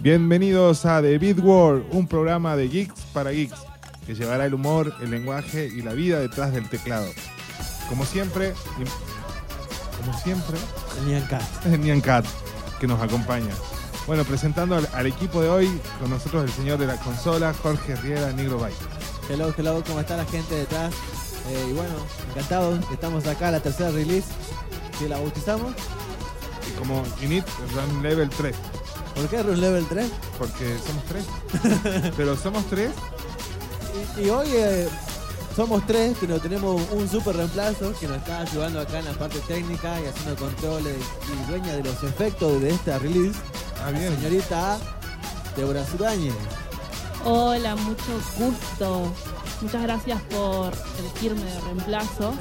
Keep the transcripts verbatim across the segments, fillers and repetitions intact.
Bienvenidos a The Beat World, un programa de geeks para geeks que llevará el humor, el lenguaje y la vida detrás del teclado. Como siempre, como siempre, el Nyan Cat. es el Nyan Cat que nos acompaña. Bueno, presentando al, al equipo de hoy, con nosotros el señor de la consola, Jorge Riera, Negro Bay. Hello, hello, ¿cómo está la gente detrás? Eh, y bueno, encantados, estamos acá, la tercera release, que la bautizamos. Y como Init Run Level tres. ¿Por qué Run Level tres? Porque somos tres. Pero somos tres. Y, y hoy eh, somos tres, pero tenemos un super reemplazo que nos está ayudando acá en la parte técnica y haciendo controles y dueña de los efectos de esta release. Ah, bien. La señorita Débora Zudañez. Hola, mucho gusto. Muchas gracias por elegirme de reemplazo.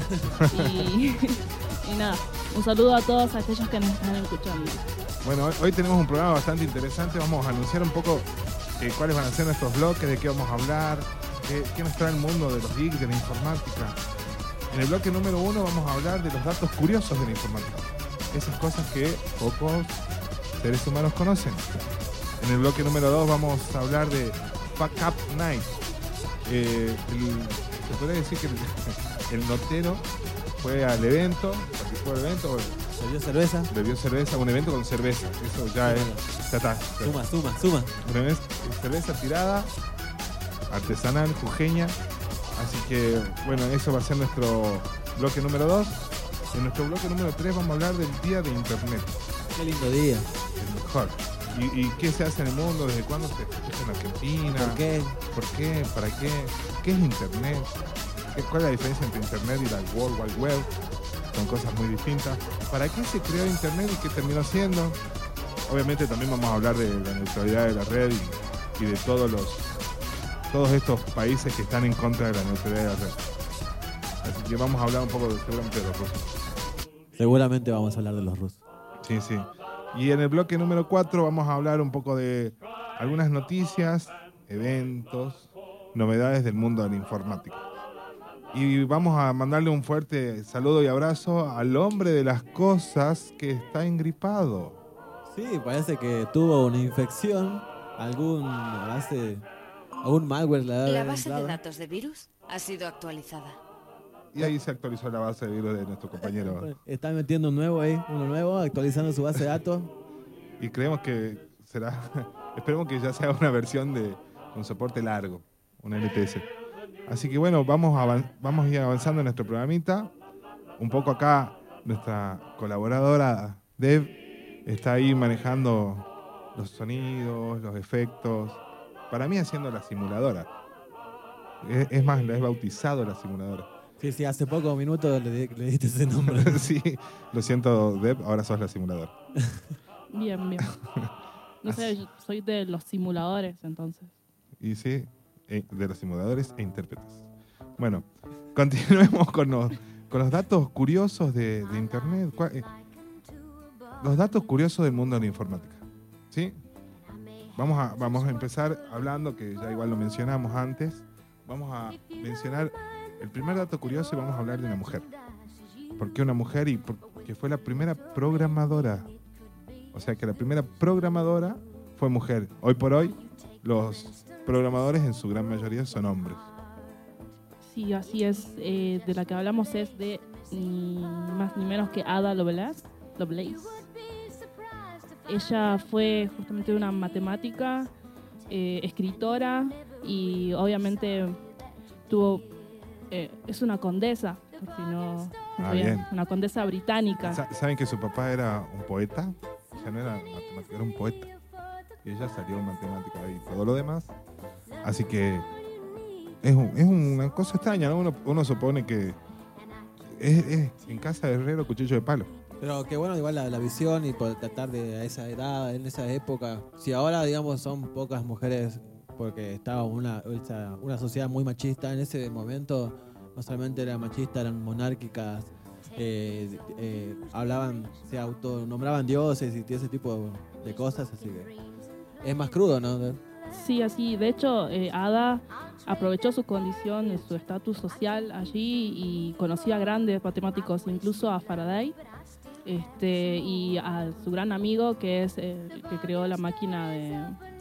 y, y nada, un saludo a todos aquellos que nos están escuchando. Bueno, hoy, hoy tenemos un programa bastante interesante. Vamos a anunciar un poco eh, cuáles van a ser nuestros bloques, de qué vamos a hablar, qué, qué nos trae el mundo de los geeks, de la informática. En el bloque número uno vamos a hablar de los datos curiosos de la informática. Esas cosas que pocos seres humanos conocen. En el bloque número dos vamos a hablar de Fuck Up Night. Eh, el, se podría decir que el, el notero fue al evento, participó del evento, ¿Bebió cerveza? bebió cerveza, un evento con cerveza. Eso ya es, ya está. Suma, suma, suma. Una vez cerveza tirada, artesanal, jujeña. Así que, bueno, eso va a ser nuestro bloque número dos. En nuestro bloque número tres vamos a hablar del Día de Internet. Qué lindo día. El mejor. ¿Y, y qué se hace en el mundo? ¿Desde cuándo se festeja en Argentina? ¿Por qué? ¿Por qué? ¿Para qué? ¿Qué es Internet? ¿Qué, ¿Cuál es la diferencia entre Internet y la World Wide Web? Son cosas muy distintas. ¿Para qué se creó Internet y qué terminó siendo? Obviamente también vamos a hablar de la neutralidad de la red y, y de todos los todos estos países que están en contra de la neutralidad de la red. Así que vamos a hablar un poco de, seguramente de los rusos. Seguramente vamos a hablar de los rusos. Sí, sí. Y en el bloque número cuatro vamos a hablar un poco de algunas noticias, eventos, novedades del mundo de la informática. Y vamos a mandarle un fuerte saludo y abrazo al hombre de las cosas que está engripado. Sí, parece que tuvo una infección, algún base, algún malware. La, La base de datos de virus ha sido actualizada. Y ahí se actualizó la base de virus de nuestro compañero. Está metiendo un nuevo ahí, uno nuevo, actualizando su base de datos. Y creemos que será, esperemos que ya sea una versión de un soporte largo, un L T S. Así que bueno, vamos a, avan- vamos a ir avanzando en nuestro programita. Un poco acá nuestra colaboradora Dev está ahí manejando los sonidos, los efectos. Para mí haciendo la simuladora. Es, es más, la he bautizado la simuladora. Sí, sí, hace pocos minutos le, di- le diste ese nombre. Sí, lo siento Dev, ahora sos la simuladora. Bien, bien. No sé, yo soy de los simuladores, entonces. Y sí, eh, de los simuladores e intérpretes. Bueno, continuemos con los, con los datos curiosos de, de Internet. ¿Cuál- eh, los datos curiosos del mundo de la informática. ¿Sí? Vamos a, vamos a empezar hablando, que ya igual lo mencionamos antes. Vamos a mencionar el primer dato curioso y vamos a hablar de una mujer. ¿Por qué una mujer? Y porque fue la primera programadora. O sea que la primera programadora fue mujer. Hoy por hoy, los programadores en su gran mayoría son hombres. Sí, así es. Eh, de la que hablamos es de ni más ni menos que Ada Lovelace. Lovelace. Ella fue justamente una matemática, eh, escritora y obviamente tuvo... eh, es una condesa, por si no, no Ah, sabían. bien. Una condesa británica. Sa- ¿Saben que su papá era un poeta? O sea, no era matemático, era un poeta. Y ella salió en matemática y todo lo demás. Así que es, un- es una cosa extraña, ¿no? Uno, uno supone que es, es en casa de herrero cuchillo de palo. Pero que bueno, igual la, la visión y por tratar de a esa edad, en esa época. Si ahora, digamos, son pocas mujeres porque estaba una, esa- una sociedad muy machista, en ese momento no solamente era machista, eran monárquicas, eh, eh, hablaban, se autonombraban dioses y ese tipo de cosas, así que es más crudo, ¿no? Sí, así. De hecho, eh, Ada aprovechó su condición y su estatus social allí y conocía a grandes matemáticos, incluso a Faraday. Este, y a su gran amigo que es el que creó la máquina de,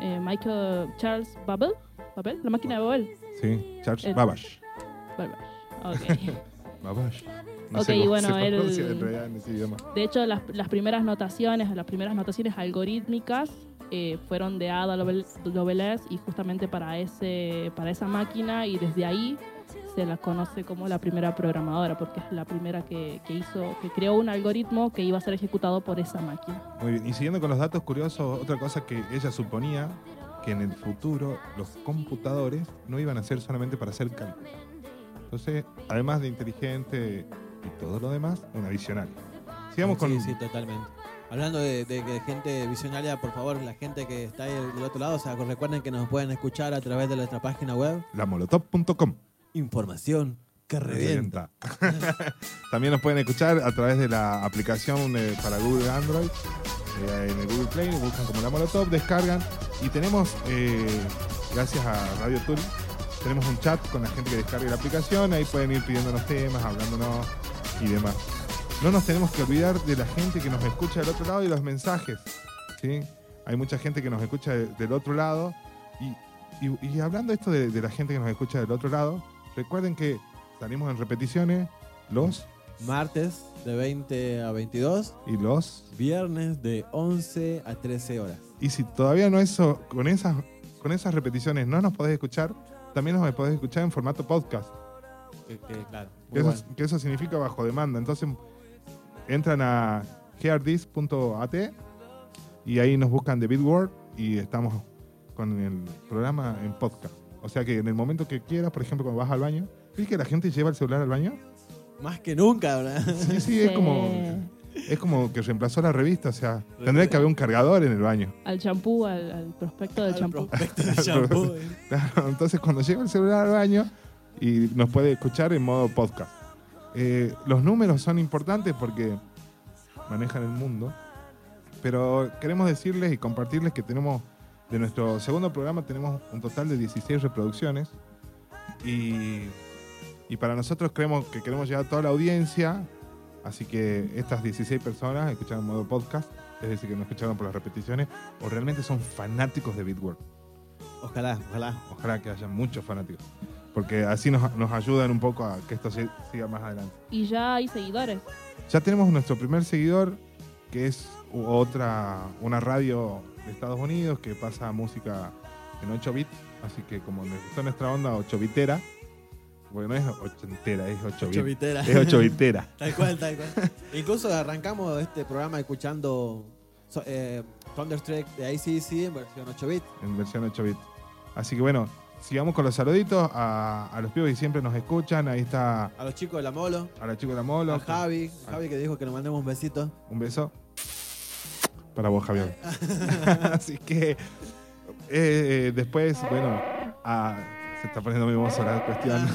eh, Michael Charles Babbage, Babbage, la máquina de Babel. Sí, Charles El- Babbage. Babbage. Ok. Babbage. No Ok, sé cómo bueno, se él- pronuncia en realidad en ese idioma. De hecho, las, las primeras notaciones, las primeras notaciones algorítmicas eh, fueron de Ada Lovell- Lovelace y justamente para ese, para esa máquina, y desde ahí se la conoce como la primera programadora, porque es la primera que, que hizo, que creó un algoritmo que iba a ser ejecutado por esa máquina. Muy bien. Y siguiendo con los datos curiosos, otra cosa que ella suponía que en el futuro los computadores no iban a ser solamente para hacer cálculos. Entonces, además de inteligente y todo lo demás, una visionaria. Sigamos con... Sí, sí, totalmente. Hablando de, de, de gente visionaria, por favor, la gente que está ahí del otro lado, o sea, recuerden que nos pueden escuchar a través de nuestra página web. la molotov punto com. Información que revienta. También nos pueden escuchar a través de la aplicación eh, para Google Android, eh, en el Google Play, buscan como La Molotov, descargan y tenemos, eh, gracias a Radio Tool, tenemos un chat con la gente que descargue la aplicación, ahí pueden ir pidiéndonos temas, hablándonos y demás. No nos tenemos que olvidar de la gente que nos escucha del otro lado y los mensajes, ¿sí? Hay mucha gente que nos escucha de- del otro lado y, y- y hablando esto de, de la gente que nos escucha del otro lado, recuerden que salimos en repeticiones los Martes de veinte a veintidós, y los viernes de once a trece horas. y si todavía no eso con esas con esas repeticiones no nos podés escuchar, también nos podés escuchar en formato podcast, Que, que, claro, muy que eso, bueno. que eso significa bajo demanda. Entonces entran a heardis punto a t y ahí nos buscan de Bitworld y estamos con el programa en podcast. O sea que en el momento que quieras, por ejemplo, cuando vas al baño, ¿viste que la gente lleva el celular al baño? Más que nunca, ¿verdad? Sí, sí, es como es como que reemplazó la revista, o sea, tendría que haber un cargador en el baño. Al champú, al, al prospecto del Al champú. prospecto del shampoo, eh. Claro, entonces cuando llega el celular al baño y nos puede escuchar en modo podcast. Eh, los números son importantes porque manejan el mundo, pero queremos decirles y compartirles que tenemos, de nuestro segundo programa tenemos un total de dieciséis reproducciones y, y para nosotros creemos que queremos llegar a toda la audiencia, así que estas dieciséis personas escucharon en modo podcast, es decir, que no escucharon por las repeticiones o realmente son fanáticos de Bitworld. Ojalá, ojalá. Ojalá que haya muchos fanáticos, porque así nos, nos ayudan un poco a que esto se- siga más adelante. Y ya hay seguidores. Ya tenemos nuestro primer seguidor, que es u- otra una radio de Estados Unidos que pasa música en ocho bits, así que como les gustó nuestra onda ocho bitera, porque no es ochentera, es ocho bits. Chovitera. Es ocho bitera. Tal cual, tal cual. Incluso arrancamos este programa escuchando so- eh, Thunderstruck de A C D C en versión ocho bits. En versión ocho bits. Así que bueno, sigamos con los saluditos a, a los pibos que siempre nos escuchan. Ahí está A los chicos de la Molo, a la chica de la Molo. a Javi, Javi que dijo que nos mandemos un besito. Un beso para vos, Javier. Así que eh, después, bueno, a- se está poniendo muy hermoso la cuestión.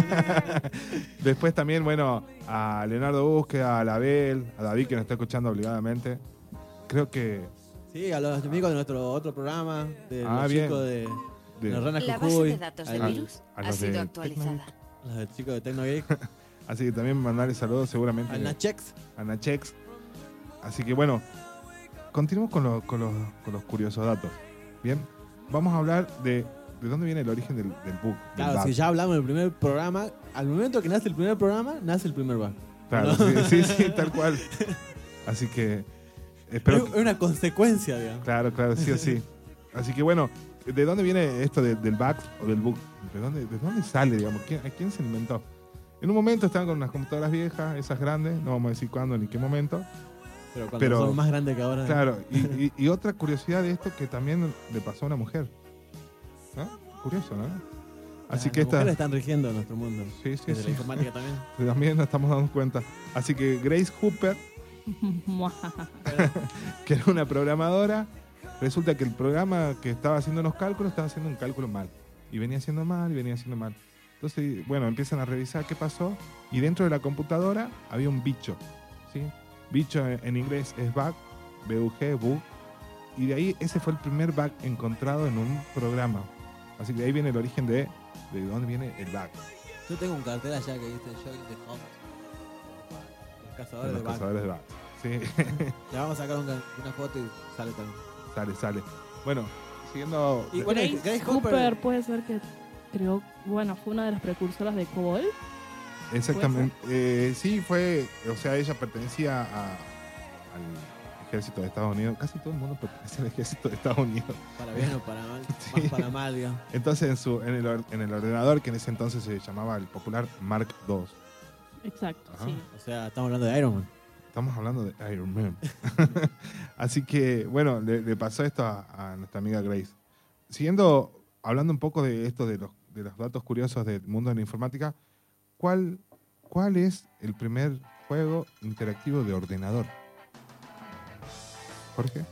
Después también, bueno, a Leonardo Búsqueda, a Label, a David que nos está escuchando obligadamente. Creo que Sí, a los amigos de nuestro otro programa, de Ah, los bien. chicos de, de- de Rana La base Jujuy, de datos de a virus a ha los de sido actualizada. los chicos de Tecnogeek, así que también mandarle saludos seguramente al Nachex. a Nachex. Así que bueno, continuemos con, lo- con los, con los curiosos datos. Bien, vamos a hablar de, de dónde viene el origen del, del bug. del Claro, bug. si ya hablamos del primer programa, al momento que nace el primer programa, nace el primer bug. Claro, sí, sí, sí, tal cual. Así que espero Es que, una consecuencia, digamos. claro, claro, sí o sí. Así que bueno, ¿de dónde viene esto de- del bug o del bug? ¿De dónde, de dónde sale, digamos? ¿Quién, ¿A quién se inventó? En un momento estaban con unas computadoras viejas, esas grandes, no vamos a decir cuándo ni qué momento. Pero cuando Pero- son más grandes que ahora. Claro, y, y- y otra curiosidad de esto que también le pasó a una mujer. ¿No? Curioso, ¿no? Así Las que esta... mujeres están rigiendo nuestro mundo. Sí, sí, Desde sí. la informática también. También nos estamos dando cuenta. Así que Grace Hooper, que era una programadora, resulta que el programa que estaba haciendo los cálculos estaba haciendo un cálculo mal. Y venía haciendo mal, y venía haciendo mal. Entonces, bueno, empiezan a revisar qué pasó. Y dentro de la computadora había un bicho. ¿Sí? Bicho en, en inglés es bug, B U G, bug. Y de ahí ese fue el primer bug encontrado en un programa. Así que de ahí viene el origen de, de dónde viene el bug. Yo tengo un cartel allá que dice Join the Hunt. Los cazadores De de los bug. cazadores de bug. Sí. Le vamos a sacar una, una foto y sale también. Sale, sale. Bueno, siguiendo... Y bueno, Grace, Grace Cooper, Hopper- puede ser que creó, bueno, fue una de las precursoras de COBOL. Exactamente. Eh, sí, fue, o sea, ella pertenecía a- al ejército de Estados Unidos. Casi todo el mundo pertenece al ejército de Estados Unidos. Para bien o para mal. Sí. Más para mal, digamos. Entonces, en, su, en, el, or- en el ordenador, que en ese entonces se llamaba el popular Mark dos. Exacto, Ajá. sí. O sea, estamos hablando de Iron Man. Estamos hablando de Iron Man. Así que, bueno, le, le pasó esto a, a nuestra amiga Grace. Siguiendo, hablando un poco de esto, de los, de los datos curiosos del mundo de la informática, ¿cuál, cuál es el primer juego interactivo de ordenador? Jorge.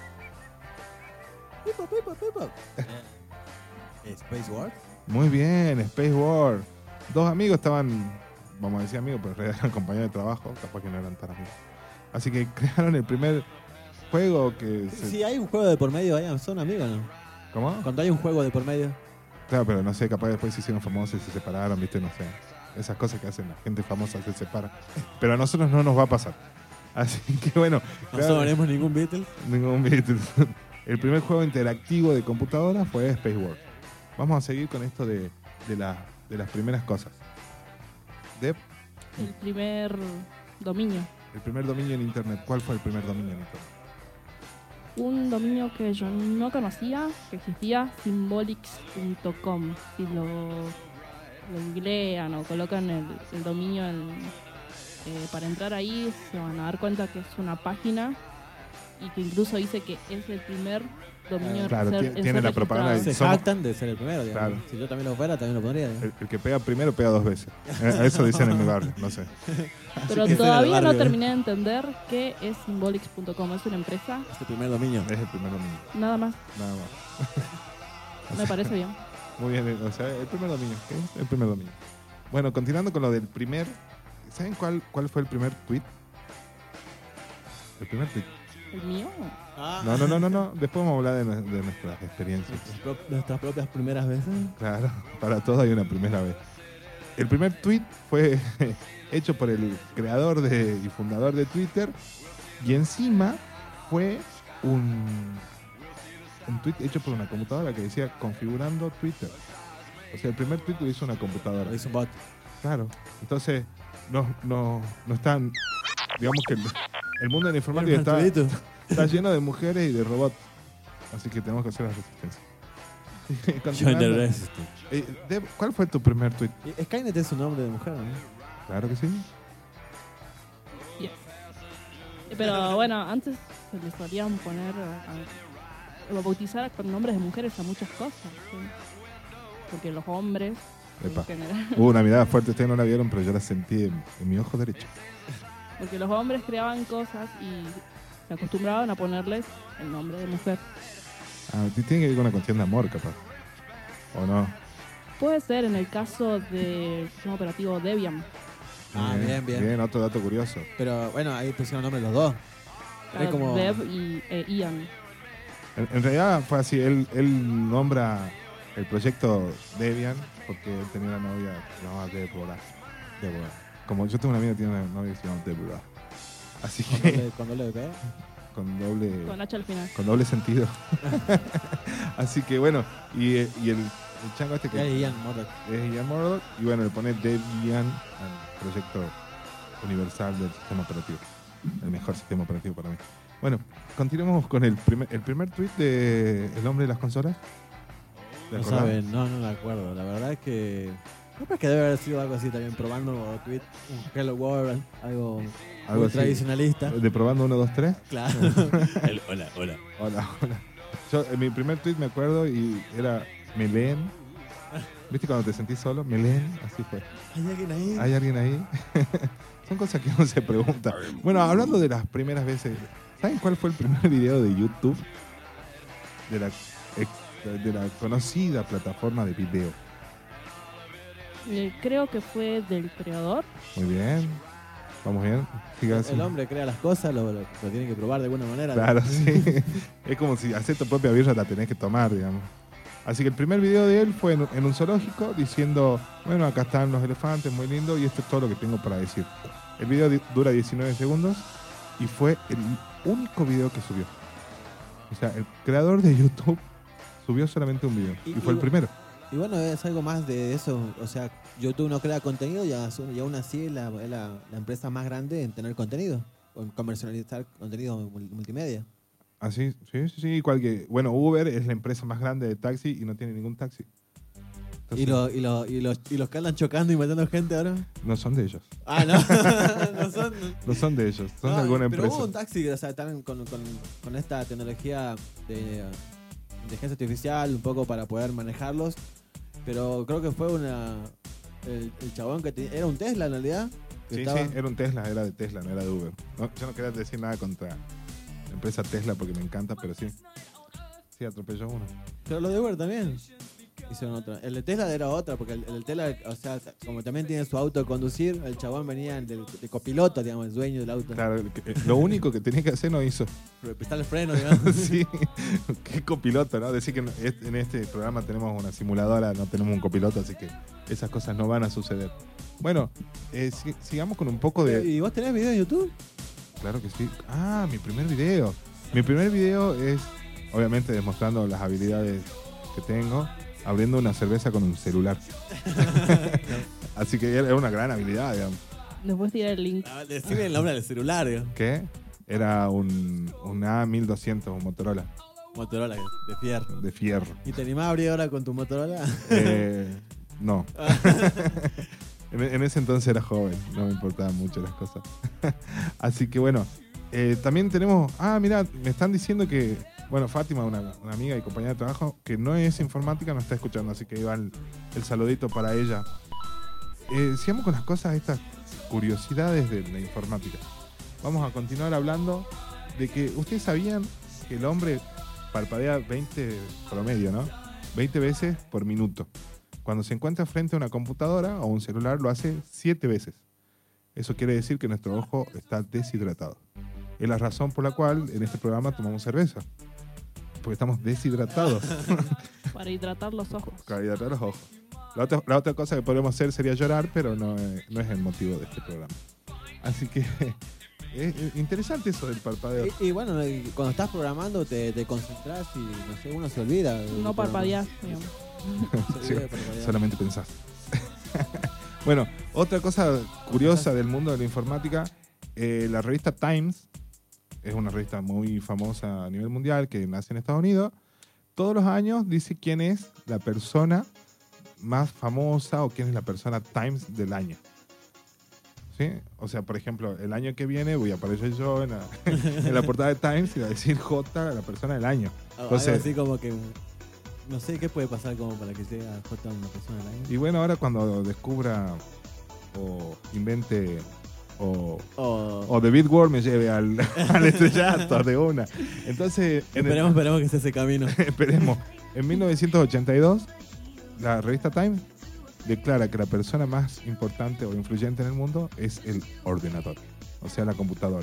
Pipo, pipo, pipo. Eh, Space War. Muy bien, Space War. Dos amigos estaban, vamos a decir amigos, pero en realidad eran compañeros de trabajo, capaz que no eran tan amigos. Así que crearon el primer juego que... se- Si hay un juego de por medio, vayan, son amigos, ¿no? ¿Cómo? Cuando hay un juego de por medio. Claro, pero no sé, capaz después se hicieron famosos y se separaron, ¿viste? No sé. Esas cosas que hacen la gente famosa se separa. Pero a nosotros no nos va a pasar. Así que bueno, No claro, sabremos ningún Beatle. ningún Beatles. El primer juego interactivo de computadora fue Space War. Vamos a seguir con esto de, de, la- de las primeras cosas. Deb, El primer dominio. el primer dominio en Internet. ¿Cuál fue el primer dominio en Internet? Un dominio que yo no conocía, que existía, symbolics punto com. Si lo, lo googlean o colocan el, el dominio en, eh, para entrar ahí, se van a dar cuenta que es una página y que incluso dice que es el primer dominio Claro, en ser, tiene- en tiene ser la propaganda registrado. de- Se somos- jactan de ser el primero, digamos. Claro. Si yo también lo fuera, también lo pondría. digamos. El, el que pega primero pega dos veces. Eh, Eso dicen en mi barrio, no sé. Pero que ese era el todavía no barrio, ¿eh? terminé de entender qué es symbolics punto com. Es una empresa, Es el primer dominio. Es el primer dominio, nada más. nada más. Me parece bien. Muy bien, o sea, el primer dominio. ¿Qué es el primer dominio? Bueno, continuando con lo del primer. ¿Saben cuál, cuál fue el primer tweet? El primer tweet. ¿El mío? Ah. No, no, no, no, no. Después vamos a hablar de, nue- de nuestras experiencias. Nuestras pro- Nuestras propias primeras veces. Claro, para todo hay una primera vez. El primer tweet fue hecho por el creador de, y fundador de Twitter y encima fue un, un tweet hecho por una computadora que decía configurando Twitter. O sea, el primer tweet lo hizo una computadora. Lo hizo un bot. Claro. Entonces, no, no, no están. Digamos que el, el mundo de la informática está, Artudito. está lleno de mujeres y de robots. Así que tenemos que hacer la resistencia. Join the Continuando. resistance. Eh, Deb, ¿cuál fue tu primer tweet? Y Skynet es un nombre de mujer, ¿no? Claro que sí. Yes. Pero bueno, antes se le solían poner, a, a bautizar con nombres de mujeres a muchas cosas. ¿sí? Porque los hombres, Epa. en general, Hubo una mirada fuerte, ustedes no la vieron, pero yo la sentí en, en mi ojo derecho. porque los hombres creaban cosas y se acostumbraban a ponerles el nombre de mujer. Ah, t- tiene que ver con una cuestión de amor, capaz. ¿O no? Puede ser en el caso del sistema operativo Debian. Ah, bien, bien. Bien, otro dato curioso. Pero bueno, ahí pusieron nombre los dos. Es Era como... Deb y e Ian. En, en realidad fue así, él, él nombra el proyecto Debian porque él tenía una novia que se llamaba Deborah. Deborah. Como yo tengo una amiga que tiene una novia que se llama Deborah. Así Con que doble, con doble B. con doble... Con H al final. con doble sentido. Así que bueno, y, y el, el chango este Y que ahí Ian Murdoch. es Ian Murdoch, y bueno, le pone Debian al proyecto universal del sistema operativo. El mejor sistema operativo para mí. Bueno, continuemos con el primer, el primer tweet de El hombre de las consolas. ¿Te No acordás? saben, no, no me acuerdo. La verdad es que... Creo que debe haber sido algo así también, probando tweet, un Hello World, algo, Algo muy así. tradicionalista. De probando uno, dos, tres. Claro. El- hola, hola. Hola, hola. Yo, en mi primer tweet me acuerdo y era me leen. ¿Viste cuando te sentís solo? Me leen, así fue. ¿Hay alguien ahí? ¿Hay alguien ahí? Son cosas que uno se pregunta. Bueno, hablando de las primeras veces, ¿saben cuál fue el primer video de YouTube? De la, ex- de la conocida plataforma de video. Eh, creo que fue del creador. Muy bien. Vamos bien. Siga así. El hombre crea las cosas, lo, lo, lo tiene que probar de alguna manera. Claro, sí. Es como si hacer tu propia birra la tenés que tomar, digamos. Así que el primer video de él fue en, en un zoológico diciendo, bueno, acá están los elefantes, muy lindo, y esto es todo lo que tengo para decir. El video di- dura diecinueve segundos y fue el único video que subió. O sea, el creador de YouTube Subió solamente un video. Y, Y- fue y- el primero. Y bueno, es algo más de eso. O sea, YouTube no crea contenido y aún, y aún así es la, es la, la empresa más grande en tener contenido, o en comercializar contenido mul- multimedia. Así, sí, sí, sí. Igual que, bueno, Uber es la empresa más grande de taxi y no tiene ningún taxi. Entonces, ¿Y, lo, y, lo, y, los, ¿Y los que andan chocando y matando gente ahora? no son de ellos. Ah, no. no son. No son de ellos. Son No, de alguna pero empresa. hubo un taxi, o sea, están con, con, con esta tecnología de uh, inteligencia artificial un poco para poder manejarlos. Pero creo que fue una. El, el chabón que te- era un Tesla en realidad. Que Sí, estaba- sí, era un Tesla, era de Tesla, no era de Uber. No, yo no quería decir nada contra la empresa Tesla porque me encanta, pero sí. Sí, atropelló uno. Pero lo de Uber también. Hicieron otra. El de Tesla era otra, porque el, el Tesla, o sea, como también tiene su auto a conducir, el chabón venía de, de copiloto, digamos, el dueño del auto. Claro, que- lo único que tenía que hacer no hizo. Pisar el freno, digamos. Sí, qué copiloto, ¿no? Decir que en este- en este programa tenemos una simuladora, no tenemos un copiloto, así que esas cosas no van a suceder. Bueno, eh, si- sigamos con un poco de... ¿Y vos tenés video en YouTube? Claro que sí. Ah, mi primer video. Mi primer video es, obviamente, demostrando las habilidades que tengo, abriendo una cerveza con un celular. Así que era una gran habilidad, digamos. Después tirar el link. Ah, decime el nombre del celular, digo. ¿Qué? Era un, un A mil doscientos, un Motorola, Motorola, de fierro. de fierro. ¿Y te animás a abrir ahora con tu Motorola? Eh, no. en, en ese entonces era joven, no me importaban mucho las cosas. Así que bueno, eh, también tenemos... Ah, mira, me están diciendo que... Bueno, Fátima, una, una amiga y compañera de trabajo, que no es informática, nos está escuchando, así que ahí va el, el saludito para ella. Eh, sigamos con las cosas, estas curiosidades de la informática. Vamos a continuar hablando de que ustedes sabían que el hombre parpadea veinte promedio, ¿no? veinte veces por minuto. Cuando se encuentra frente a una computadora o un celular lo hace siete veces. Eso quiere decir que nuestro ojo está deshidratado. Es la razón por la cual en este programa tomamos cerveza. Porque estamos deshidratados. Para hidratar los ojos. Para hidratar los ojos. La otra, la otra cosa que podemos hacer sería llorar, pero no, es- no es el motivo de este programa. Así que es, es interesante eso del parpadeo. Y, y bueno, y cuando estás programando te, te concentras y no sé, uno se olvida. de- No de- parpadeás, digamos. Se Sí, olvida de parpadear. solamente pensás. Bueno, otra cosa curiosa del mundo de la informática, eh, la revista Times, es una revista muy famosa a nivel mundial que nace en Estados Unidos, todos los años dice quién es la persona más famosa o quién es la persona Times del año. ¿Sí? O sea, por ejemplo, el año que viene voy a aparecer yo en la, en la portada de Times y voy a decir J, la persona del año. Algo Entonces- así como que. No sé qué puede pasar como para que sea J una persona del año. Y bueno, ahora cuando descubra o invente o, O- o David Ward me lleve al, al estrellato de una. Entonces, en el- esperemos, esperemos que sea ese camino. esperemos. En mil novecientos ochenta y dos, la revista Time declara que la persona más importante o influyente en el mundo es el ordenador, o sea, la computadora.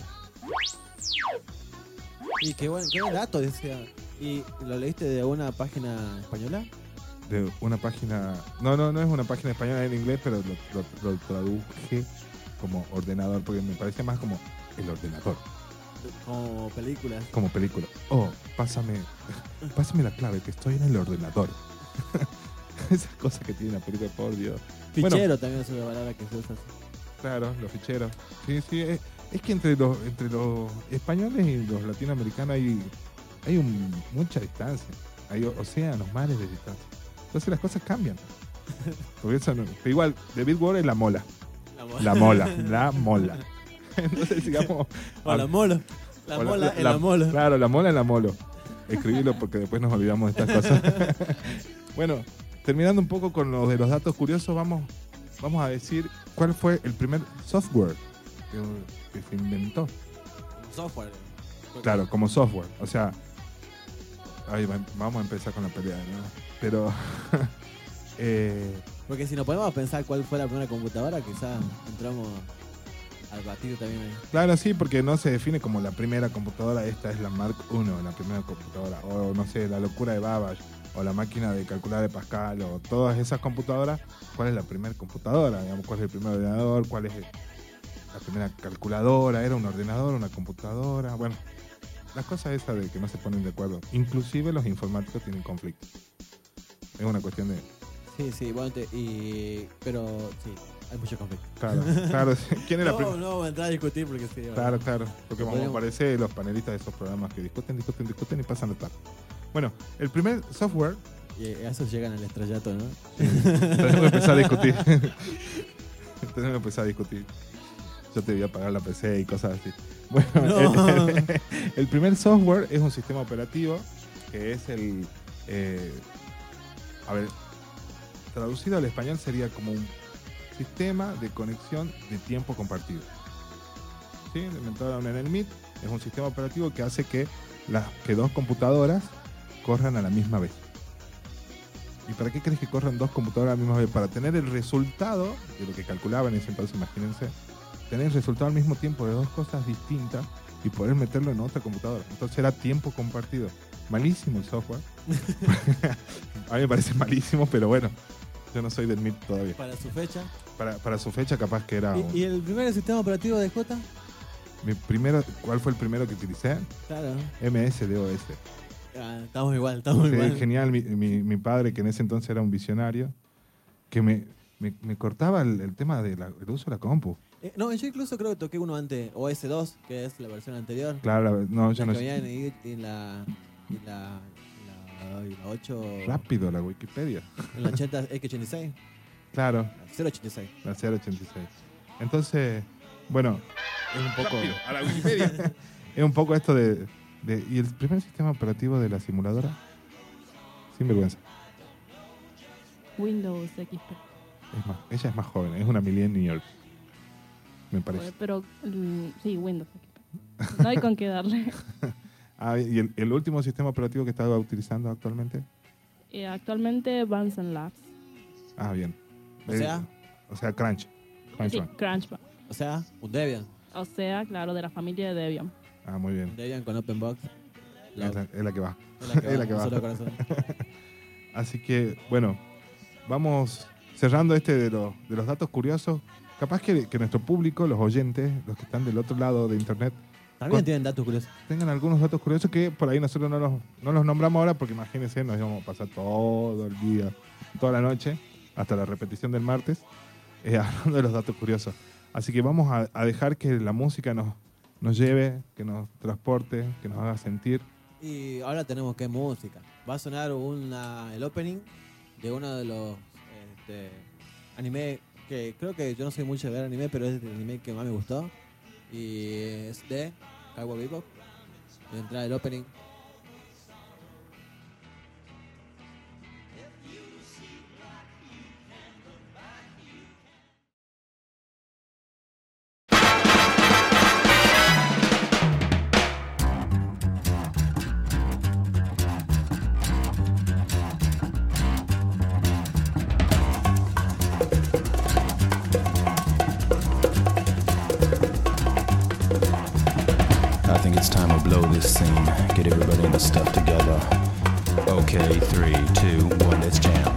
Y qué buen, qué buen dato decía. ¿Y lo leíste de una página española? De una página... No, no, no es una página española en inglés, pero lo, lo- lo traduje como ordenador, porque me parece más como el ordenador. Como películas. Como película. Oh, pásame, pásame la clave, que estoy en el ordenador. Esas cosas que tiene la película, por Dios. Fichero Bueno. también es una palabra que se usa así. Claro, los ficheros. Sí, sí, es, es que entre los, entre los españoles y los latinoamericanos hay, hay un- mucha distancia. Hay o- océanos, mares de distancia. Entonces las cosas cambian. Porque eso no- pero igual, David Ward es la mola. La mola, la mola. Entonces, digamos. O la molo. La o mola en la, molo. Claro, la mola en la molo. Escribilo porque después nos olvidamos de estas cosas. Bueno, terminando un poco con lo de los datos curiosos, vamos, vamos a decir cuál fue el primer software que, que se inventó. Software. Claro, como software. O sea, ahí va- vamos a empezar con la pelea, ¿no? Pero, eh, Porque si nos podemos pensar cuál fue la primera computadora, quizás entramos al batido también ahí. claro, sí, porque no se define como la primera computadora, esta es la Mark uno, la primera computadora. O no sé, la locura de Babbage, o la máquina de calcular de Pascal, o todas esas computadoras. ¿Cuál es la primera computadora? Digamos, ¿cuál es el primer ordenador? ¿Cuál es el- la primera calculadora? ¿Era un ordenador, una computadora? Bueno, las cosas esas de que no se ponen de acuerdo. Inclusive los informáticos tienen conflictos. Es una cuestión de... Sí, sí, bueno, te- y, pero sí, hay mucho conflicto. Claro, claro. ¿Quién es la No, primera? no vamos a entrar a discutir porque sí. Claro, claro. Porque como Podríamos- parece los panelistas de esos programas que discuten, discuten, discuten y pasan la tarde. Bueno, el primer software... Y a esos llegan al estrellato, ¿no? Tenemos que empezar a discutir. Tenemos que empezar a discutir. Yo te voy a pagar la P C y cosas así. Bueno, No. el, el- el primer software es un sistema operativo que es el... eh, a ver, traducido al español sería como un sistema de conexión de tiempo compartido. ¿Sí? Lo inventaron en el M I T. Es un sistema operativo que hace que, las, que dos computadoras corran a la misma vez. ¿Y para qué crees que corran dos computadoras a la misma vez? Para tener el resultado de lo que calculaban en ese entonces, imagínense, tener el resultado al mismo tiempo de dos cosas distintas y poder meterlo en otra computadora. Entonces era tiempo compartido. Malísimo el software. A mí me parece malísimo, pero bueno, yo no soy del M I T todavía. Para su fecha. Para, para su fecha capaz que era... un- ¿Y, y el primer sistema operativo de J? mi primero, ¿cuál fue el primero que utilicé? Claro. M S D O S. Ah, estamos igual, estamos Sí, igual. genial. Mi, mi- mi padre, que en ese entonces era un visionario, que me, me, me cortaba el, el tema del uso de la compu. Eh, no, yo incluso creo que toqué uno antes, O S dos, que es la versión anterior. Claro, no, La ya no que sé. venía en, en la, en la, en la, en la ocho, Rápido la Wikipedia. en la ochenta, X ochenta y seis, Claro, la cero ochenta y seis. la cero ochenta y seis. Entonces, bueno, es un poco... a la Wikipedia. Es un poco esto de, de... ¿Y el primer sistema operativo de la simuladora? Sin vergüenza. Windows X P. Es más, ella es más joven, es una millennial. Me parece. Pero mm, sí, Windows X P. No hay con qué darle. Ah, ¿y el, el último sistema operativo que estaba utilizando actualmente? Eh, actualmente Bunsen Labs. Ah, bien. O Eh, sea, o sea, Crunch. Crunch Sí, One. Crunchbase. o sea, un Debian. O sea, claro, de la familia de Debian. Ah, muy bien. Un Debian con OpenBox. Es la, es la que va. Es la que es va, la que un va. solo corazón. Así que, bueno, vamos cerrando este de, los de los datos curiosos. Capaz que, que nuestro público, los oyentes, los que están del otro lado de internet, También Con- tienen datos curiosos. tengan algunos datos curiosos que por ahí nosotros no los, no los nombramos ahora porque imagínense, nos íbamos a pasar todo el día, toda la noche, hasta la repetición del martes, eh, hablando de los datos curiosos. Así que vamos a, a dejar que la música nos, nos lleve, que nos transporte, que nos haga sentir. Y ahora tenemos que música. Va a sonar una, el opening de uno de los este, anime que creo que yo no soy mucho de ver anime, pero es el anime que más me gustó. Y es de Cowboy Bebop. Y entra el opening. I think it's time to blow this scene. Get everybody in the stuff together. Okay, three, two, one, let's jam.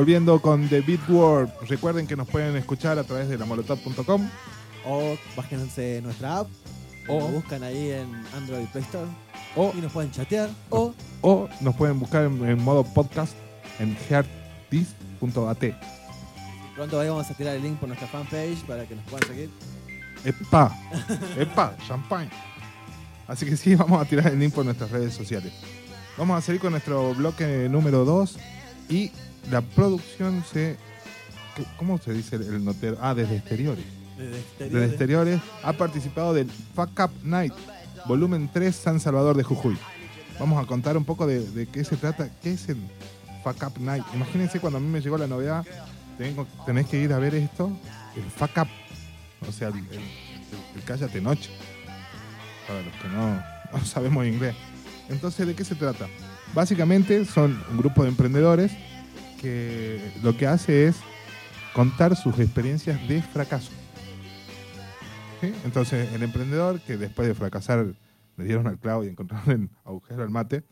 volviendo con The Beat World. Recuerden que nos pueden escuchar a través de la molotov punto com. O bájense nuestra app. O- O buscan ahí en Android Play Store. O, Y nos pueden chatear. O o nos pueden buscar en, en modo podcast en heartis punto a t. pronto ahí vamos a tirar el link por nuestra fanpage para que nos puedan seguir. ¡Epa! ¡Epa! ¡Champagne! Así que sí, vamos a tirar el link por nuestras redes sociales. Vamos a seguir con nuestro bloque número dos. Y la producción se... ¿Cómo se dice el notero? Ah, desde exteriores. Desde Desde exteriores. exteriores ha participado del Fuck Up Night, volumen tres, San Salvador de Jujuy. Vamos a contar un poco de, de qué se trata, qué es el Fuck Up Night. Imagínense cuando a mí me llegó la novedad, tengo, tenés que ir a ver esto, el Fuck Up, o sea, el, el- el- el cállate noche, para los que no, no sabemos inglés. Entonces, ¿de qué se trata? Básicamente son un grupo de emprendedores que lo que hace es contar sus experiencias de fracaso. ¿Sí? Entonces, el emprendedor que después de fracasar le dieron al clavo y encontraron el agujero al mate,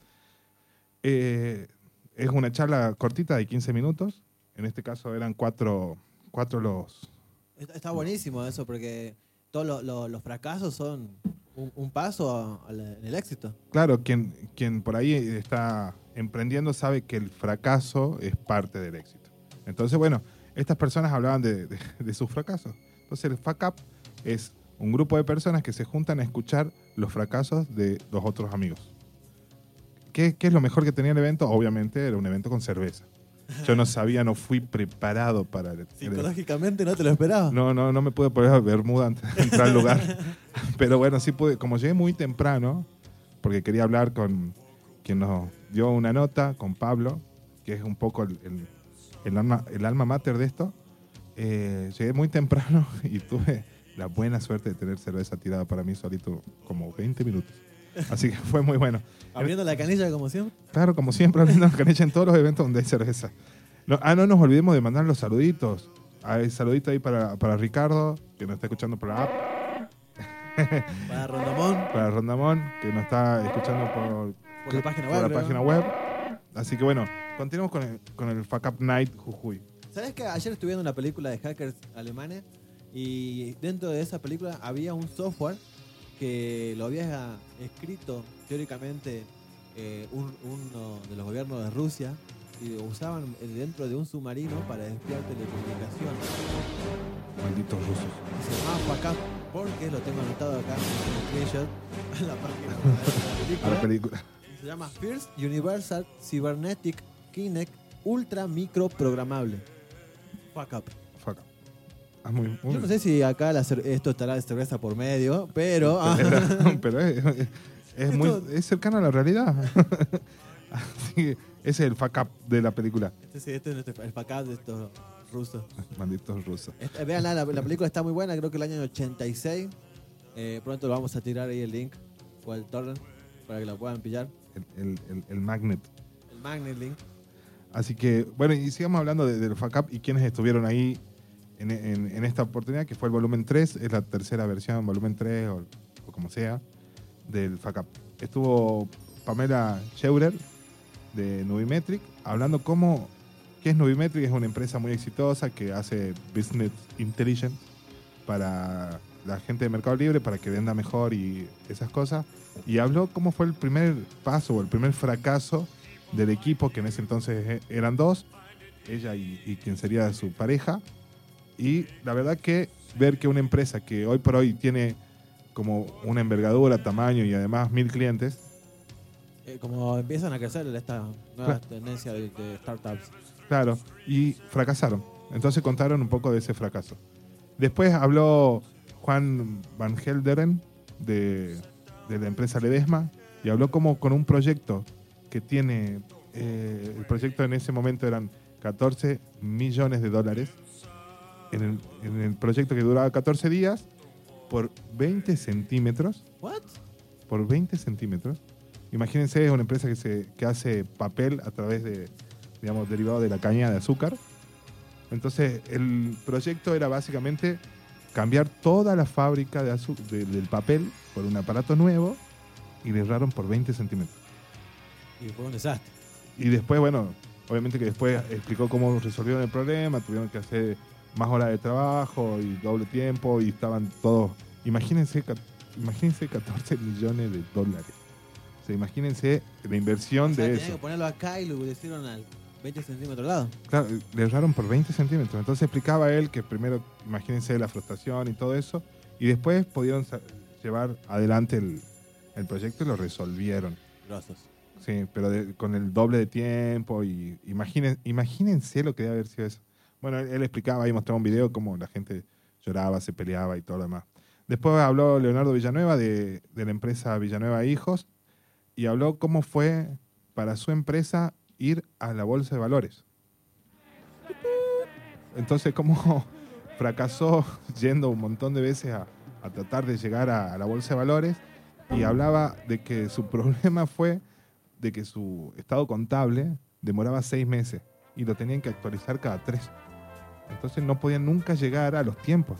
eh, es una charla cortita de quince minutos. En este caso eran cuatro, cuatro los... Está, está buenísimo eso porque todos lo- lo- los fracasos son un, un paso a- a la- en el éxito. Claro, quien, quien por ahí está emprendiendo sabe que el fracaso es parte del éxito. Entonces, bueno, estas personas hablaban de, de- de sus fracasos. Entonces, el Fuck Up es un grupo de personas que se juntan a escuchar los fracasos de los otros amigos. ¿Qué, qué es lo mejor que tenía el evento? Obviamente era un evento con cerveza. Yo no sabía, no fui preparado para el, el Psicológicamente no te lo esperaba. no, no, no me pude poner a bermuda antes de entrar al lugar. Pero bueno, sí pude. Como llegué muy temprano, porque quería hablar con quien nos dio una nota, con Pablo, que es un poco el, el, el alma, el alma mater de esto. Eh, llegué muy temprano y tuve la buena suerte de tener cerveza tirada para mí solito como veinte minutos. Así que fue muy bueno. Abriendo la canilla como siempre. Claro, como siempre, abriendo la canilla en todos los eventos donde hay cerveza. No, ah, no nos olvidemos de mandar los saluditos. Hay saludito ahí para, para Ricardo, que nos está escuchando por la app. Para Rondamón, Para Rondamón, que nos está escuchando por, por la página por web. la creo. página web. Así que bueno, continuamos con el, con el Fuck Up Night Jujuy. ¿Sabes que ayer estuve viendo una película de hackers alemanes y dentro de esa película había un software que lo había escrito teóricamente eh, un- uno de los gobiernos de Rusia y lo usaban dentro de un submarino para desviar telecomunicaciones. Malditos rusos. Y se llamaba Fuck Up porque lo tengo anotado acá en un screenshot en la página de la A película. la película. Y se llama First Universal Cybernetic Kinect Ultra Micro Programable. Fuck Up. Fuck Up. Ah, muy, muy Yo no sé si acá la cer- esto estará de cerveza por medio, pero... ah, Pero, pero es, es- es muy, Esto- es cercano a la realidad. Así que ese es el Fuck Up de la película. este, sí, este es nuestro- el Fuck Up de estos rusos. Malditos rusos. Este, vean, la, la película está muy buena, creo que el año ochenta y seis. Eh, pronto lo vamos a tirar ahí el link o el torrent para que lo puedan pillar. El, el, el, el magnet. El magnet link. Así que, bueno, y sigamos hablando de- del Fuck Up y quiénes estuvieron ahí en, en- en esta oportunidad, que fue el volumen tres, es la tercera versión, volumen tres o, o como sea, del Fuck Up. Estuvo Pamela Scheurer de Nubimetric hablando cómo, qué es Nubimetric, es una empresa muy exitosa que hace business intelligence para la gente de Mercado Libre, para que venda mejor y esas cosas. Y habló cómo fue el primer paso o el primer fracaso del equipo, que en ese entonces e- eran dos, ella y, y quien sería su pareja. Y la verdad que ver que una empresa que hoy por hoy tiene como una envergadura, tamaño y además mil clientes, Eh, como empiezan a crecer esta nueva Claro. tendencia de, de startups. claro, y fracasaron. Entonces contaron un poco de ese fracaso. Después habló Juan Van Helderen de, de la empresa Ledesma y habló como con un proyecto que tiene, eh, el proyecto en ese momento eran catorce millones de dólares. En el, en el proyecto que duraba catorce días, por veinte centímetros, ¿What? por veinte centímetros. Imagínense, es una empresa que, se, que hace papel a través de, digamos, derivado de la caña de azúcar. Entonces, el proyecto era básicamente cambiar toda la fábrica de azu- de- del papel por un aparato nuevo y le erraron por veinte centímetros. Y fue un desastre. Y después, bueno, obviamente que después explicó cómo resolvieron el problema, tuvieron que hacer más horas de trabajo y doble tiempo y estaban todos, imagínense, imagínense catorce millones de dólares. O sea, imagínense la inversión O sea, de tenían eso. que ponerlo acá y lo hicieron al veinte centímetros al lado. Claro, le erraron por veinte centímetros. Entonces explicaba él que primero, imagínense la frustración y todo eso, y después pudieron sa- llevar adelante el, el proyecto y lo resolvieron. Grosos. Sí, pero de- con el doble de tiempo y imaginen, imagínense lo que debe haber sido eso. Bueno, él, él explicaba y mostraba un video cómo la gente lloraba, se peleaba y todo lo demás. Después habló Leonardo Villanueva de, de la empresa Villanueva Hijos y habló cómo fue para su empresa ir a la bolsa de valores. Entonces, cómo fracasó yendo un montón de veces a, a tratar de llegar a, a la bolsa de valores y hablaba de que su problema fue de que su estado contable demoraba seis meses y lo tenían que actualizar cada tres. Entonces no podían nunca llegar a los tiempos.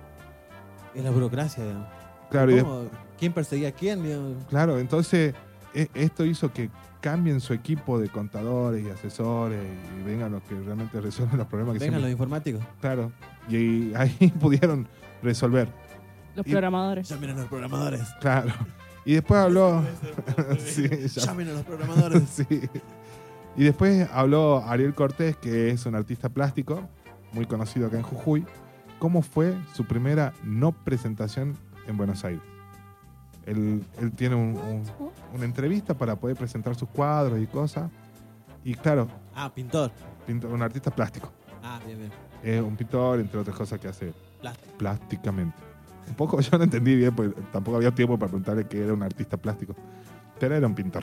Es la burocracia, digamos. Claro, y de- ¿Cómo? ¿Quién perseguía a quién, digamos? claro, entonces e- esto hizo que cambien su equipo de contadores y asesores y vengan los que realmente resuelven los problemas que Vengan los siempre- informáticos. Claro, y ahí pudieron resolver. Los Y- programadores. Llamen a los programadores. Claro. Y después habló... Sí, ya- Llamen a los programadores. Sí. Y después habló Ariel Cortés, que es un artista plástico, muy conocido acá en Jujuy, cómo fue su primera no presentación en Buenos Aires. Él, él tiene un- un- una entrevista para poder presentar sus cuadros y cosas. Y claro, Ah, pintor. pintor- un artista plástico. Ah, bien, bien. Es un pintor, entre otras cosas que hace Plástico. plásticamente. Un poco yo no entendí bien, porque tampoco había tiempo para preguntarle que era un artista plástico. Pero era un pintor.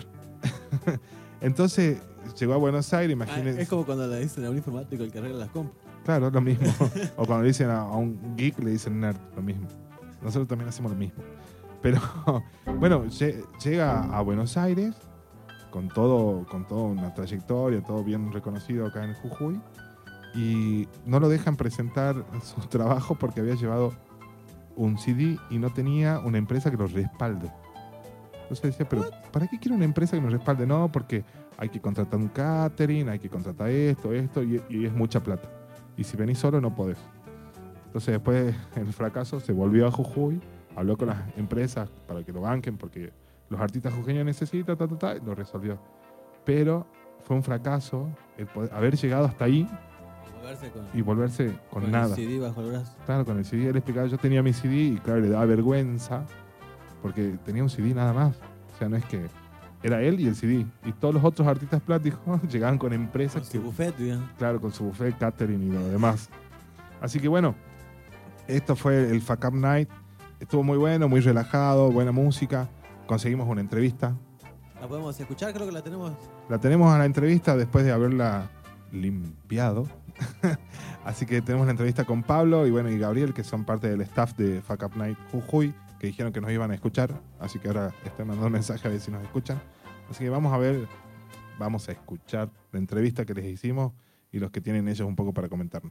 Entonces llegó a Buenos Aires, Ah, imagínense. es como cuando le dicen a un informático el que arregla las compras. Claro, lo mismo. O cuando le dicen a, a un geek, le dicen nerd, lo mismo. Nosotros también hacemos lo mismo. Pero bueno, lle- llega a Buenos Aires con todo, con toda una trayectoria, todo bien reconocido acá en Jujuy, y no lo dejan presentar su trabajo porque había llevado un C D y no tenía una empresa que lo respalde. Entonces decía, pero ¿para qué quiero una empresa que nos respalde? No, porque hay que contratar un catering, hay que contratar esto, esto, y, y es mucha plata. Y si venís solo no podés. Entonces después el fracaso se volvió a Jujuy, habló con las empresas para que lo banquen porque los artistas jujeños necesitan, ta, ta, ta, y lo resolvió. Pero fue un fracaso el poder- haber llegado hasta ahí Volverse con, y volverse con, con nada. el C D bajo el brazo. Claro, con el C D él explicaba, yo tenía mi C D y claro, le daba vergüenza porque tenía un C D nada más. O sea, no es que era él y el C D. Y todos los otros artistas plásticos llegaban con empresas Con que, su buffet, digamos. claro, con su buffet, catering y lo demás. Así que bueno, esto fue el Fuck Up Night. Estuvo muy bueno, muy relajado, buena música. Conseguimos una entrevista. La podemos escuchar, creo que la tenemos. La tenemos a la entrevista después de haberla limpiado. Así que tenemos la entrevista con Pablo y bueno y Gabriel, que son parte del staff de Fuck Up Night Jujuy, que dijeron que nos iban a escuchar. Así que ahora están mandando un mensaje a ver si nos escuchan. Así que vamos a ver, vamos a escuchar la entrevista que les hicimos y los que tienen ellos un poco para comentarnos.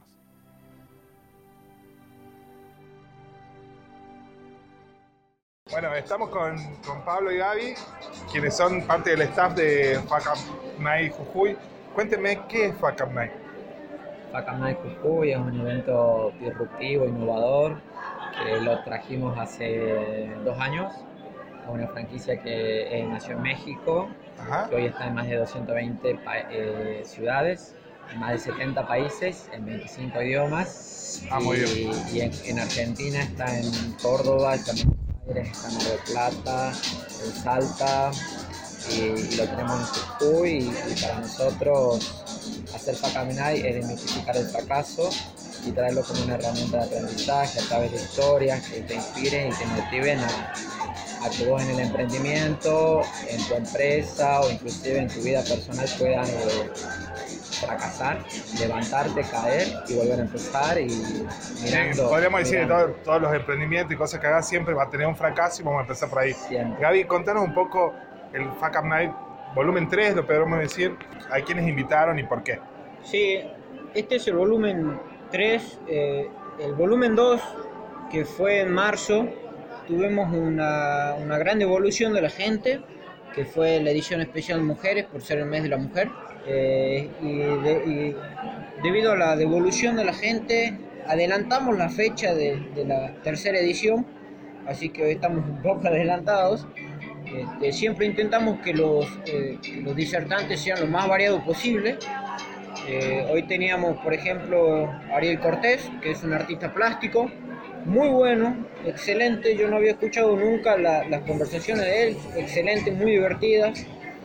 Bueno, estamos con, con Pablo y Gaby, quienes son parte del staff de Fuck Up Night Jujuy. Cuéntenme, ¿qué es Fuck Up Night? Fuck Up Night Jujuy es un evento disruptivo, innovador, que lo trajimos hace dos años a una franquicia que eh, nació en México, Ajá. que hoy está en más de doscientas veinte pa- eh, ciudades, en más de setenta países, en veinticinco idiomas. Ah, muy y, bien. y en, en Argentina está en Córdoba, está en Buenos Aires, está en Mar del Plata, en Salta, y, y lo tenemos en Jujuy, y, y para nosotros hacer Fuck Up Night es desmitificar el fracaso y traerlo como una herramienta de aprendizaje a través de historias que te inspiren y te motiven a, a que vos en el emprendimiento, en tu empresa o inclusive en tu vida personal puedas eh, fracasar, levantarte, caer y volver a empezar y mirando. Podríamos decir que mirando todo- todos los emprendimientos y cosas que hagas siempre va a tener un fracaso y vamos a empezar por ahí. siempre. Gaby, contanos un poco el Fuck Up Night volumen tres, lo podemos decir, a quienes invitaron y por qué. Sí, este es el volumen tres. Eh, el volumen dos, que fue en marzo, tuvimos una, una gran evolución de la gente que fue la edición especial Mujeres por ser el mes de la mujer. Eh, y, de, y debido a la devolución de la gente, adelantamos la fecha de, de la tercera edición, así que hoy estamos un poco adelantados. Este, siempre intentamos que los, eh, que los disertantes sean lo más variados posible. Eh, hoy teníamos, por ejemplo, Ariel Cortés, que es un artista plástico, muy bueno, excelente. Yo no había escuchado nunca la, las conversaciones de él, excelente, muy divertidas.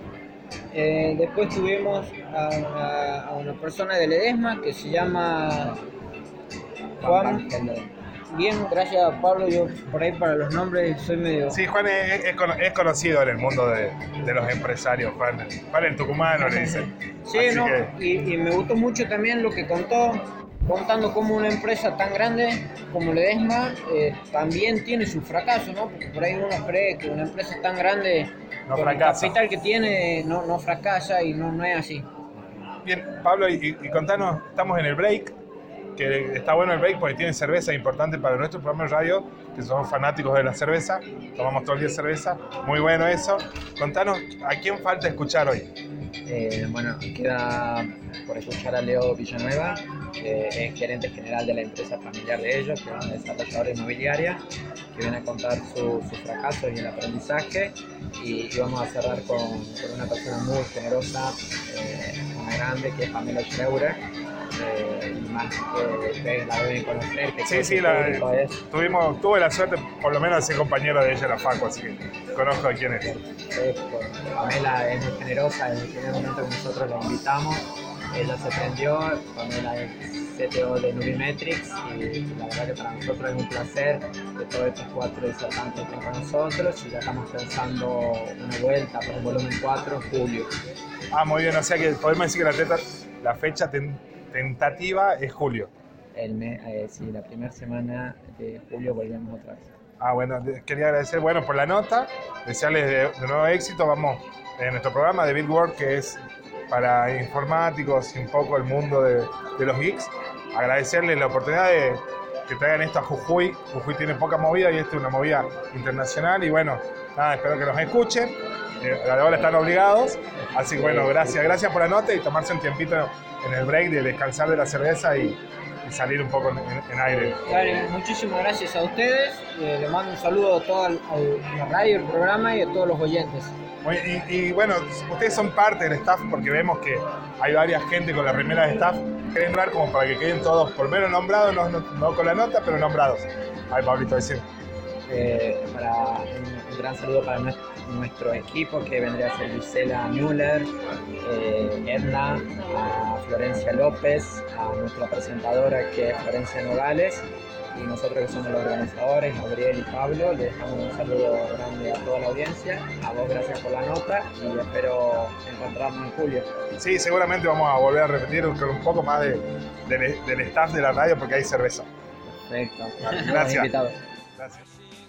Eh, después tuvimos a una, a una persona de Ledesma que se llama Juan. Bien, gracias Pablo. Yo por ahí para los nombres soy medio... Sí, Juan es, es, es conocido en el mundo de, de los empresarios, Juan. Juan el tucumano le dicen. Sí, Así no, que... y, y me gustó mucho también lo que contó, contando cómo una empresa tan grande como Ledesma eh, también tiene su fracaso, ¿no? Porque por ahí uno cree que una empresa tan grande, no con fracasa. El capital que tiene, no, no fracasa, y no, no es así. Bien, Pablo, y, y contanos, estamos en el break, que está bueno el break porque tiene cerveza importante para nuestro programa de radio, que somos fanáticos de la cerveza, tomamos todo el día cerveza, muy bueno eso. Contanos, ¿a quién falta escuchar hoy? Eh, bueno, queda por escuchar a Leo Villanueva, que es gerente general de la empresa familiar de ellos, que es una desarrolladora inmobiliaria, que viene a contar su, sus fracasos y el aprendizaje. Y, y vamos a cerrar con, con una persona muy generosa, eh, una grande, que es Pamela Schreuder. Eh, y más que ustedes la deben conocer, que sí, sí, la, es. Tuvimos, tuve la suerte, por lo menos, de ser compañero de ella en la Facu, así que conozco a quién es. Perfecto. Pamela es muy generosa, desde el primer momento que nosotros la invitamos, ella se prendió. Pamela es C T O de Nubimetrics, y la verdad que para nosotros es un placer que todos estos cuatro disertantes estén con nosotros, y ya estamos pensando una vuelta por el volumen cuatro en julio. Ah, muy bien, o sea que podemos decir que la, teta, la fecha ten, tentativa es julio. El mes, eh, sí, la primera semana de julio volvemos otra vez. Ah, bueno, quería agradecer, bueno, por la nota, desearles de, de nuevo éxito. Vamos, en nuestro programa de Buildwork, que es para informáticos y un poco el mundo de, de los geeks, agradecerles la oportunidad de que traigan esto a Jujuy. Jujuy tiene poca movida y esta es una movida internacional, y bueno, nada, espero que nos escuchen. Eh, ahora están obligados, así que bueno, gracias, gracias por la nota y tomarse un tiempito en el break de descansar de la cerveza y, y salir un poco en, en aire. Dale, muchísimas gracias a ustedes. Eh, le mando un saludo a toda la radio, el programa y a todos los oyentes. Y, y bueno, ustedes son parte del staff porque vemos que hay varias gente con la remera de staff. ¿Quieren hablar como para que queden todos por lo menos nombrados, no, no, no con la nota, pero nombrados? Ay, Pablito, decir. Eh, para un, un gran saludo para nuestro, nuestro equipo, que vendría a ser Gisela Müller, eh, Edna, a Florencia López, a nuestra presentadora, que es Florencia Nogales, y nosotros, que somos los organizadores, Gabriel y Pablo. Le dejamos un saludo grande a toda la audiencia. A vos, gracias por la nota, y espero encontrarnos en julio. Sí, seguramente vamos a volver a repetir con un poco más de, de, del staff de la radio, porque hay cerveza. Perfecto. Gracias. Gracias.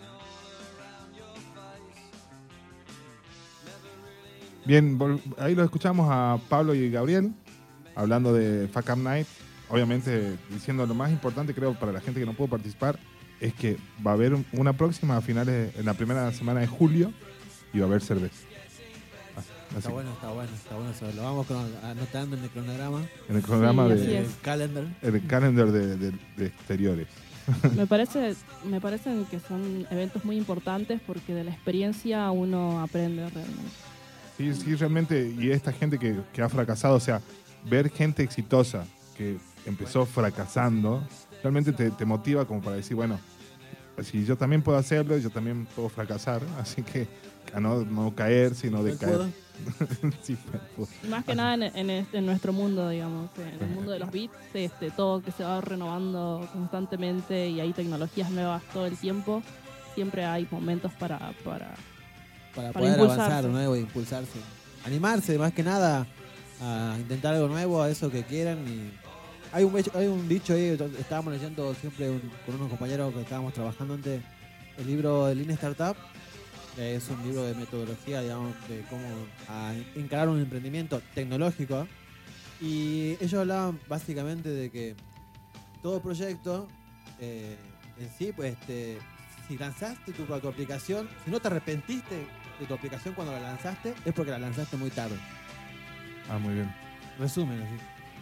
Bien, ahí lo escuchamos a Pablo y Gabriel hablando de Fuck Up Night. Obviamente diciendo lo más importante, creo, para la gente que no pudo participar, es que va a haber una próxima a finales, en la primera semana de julio, y va a haber cerveza. Así. Está bueno, está bueno, está bueno eso. Lo vamos anotando en el cronograma. En el cronograma sí, de... el calendar. En el calendar de, de, de exteriores. Me parece, me parecen que son eventos muy importantes porque de la experiencia uno aprende realmente. Sí, sí, realmente, y esta gente que, que ha fracasado, o sea, ver gente exitosa que empezó fracasando, realmente te, te motiva como para decir, bueno, si yo también puedo hacerlo, yo también puedo fracasar, así que a no, no caer, sino de caer. Sí, más que nada en, en, este, en nuestro mundo, digamos, en el mundo de los bits, este, todo que se va renovando constantemente y hay tecnologías nuevas todo el tiempo, siempre hay momentos para... para Para, para poder avanzar nuevo e impulsarse. Animarse, más que nada, a intentar algo nuevo, a eso que quieran. Y hay un, hay un dicho ahí, estábamos leyendo siempre un, con unos compañeros que estábamos trabajando antes, el libro de Lean Startup, que es un libro de metodología, digamos, de cómo a encarar un emprendimiento tecnológico. Y ellos hablaban básicamente de que todo proyecto eh, en sí, pues te, si lanzaste tu, tu aplicación, si no te arrepentiste de tu aplicación cuando la lanzaste, es porque la lanzaste muy tarde. Ah, muy bien. Resumen, así.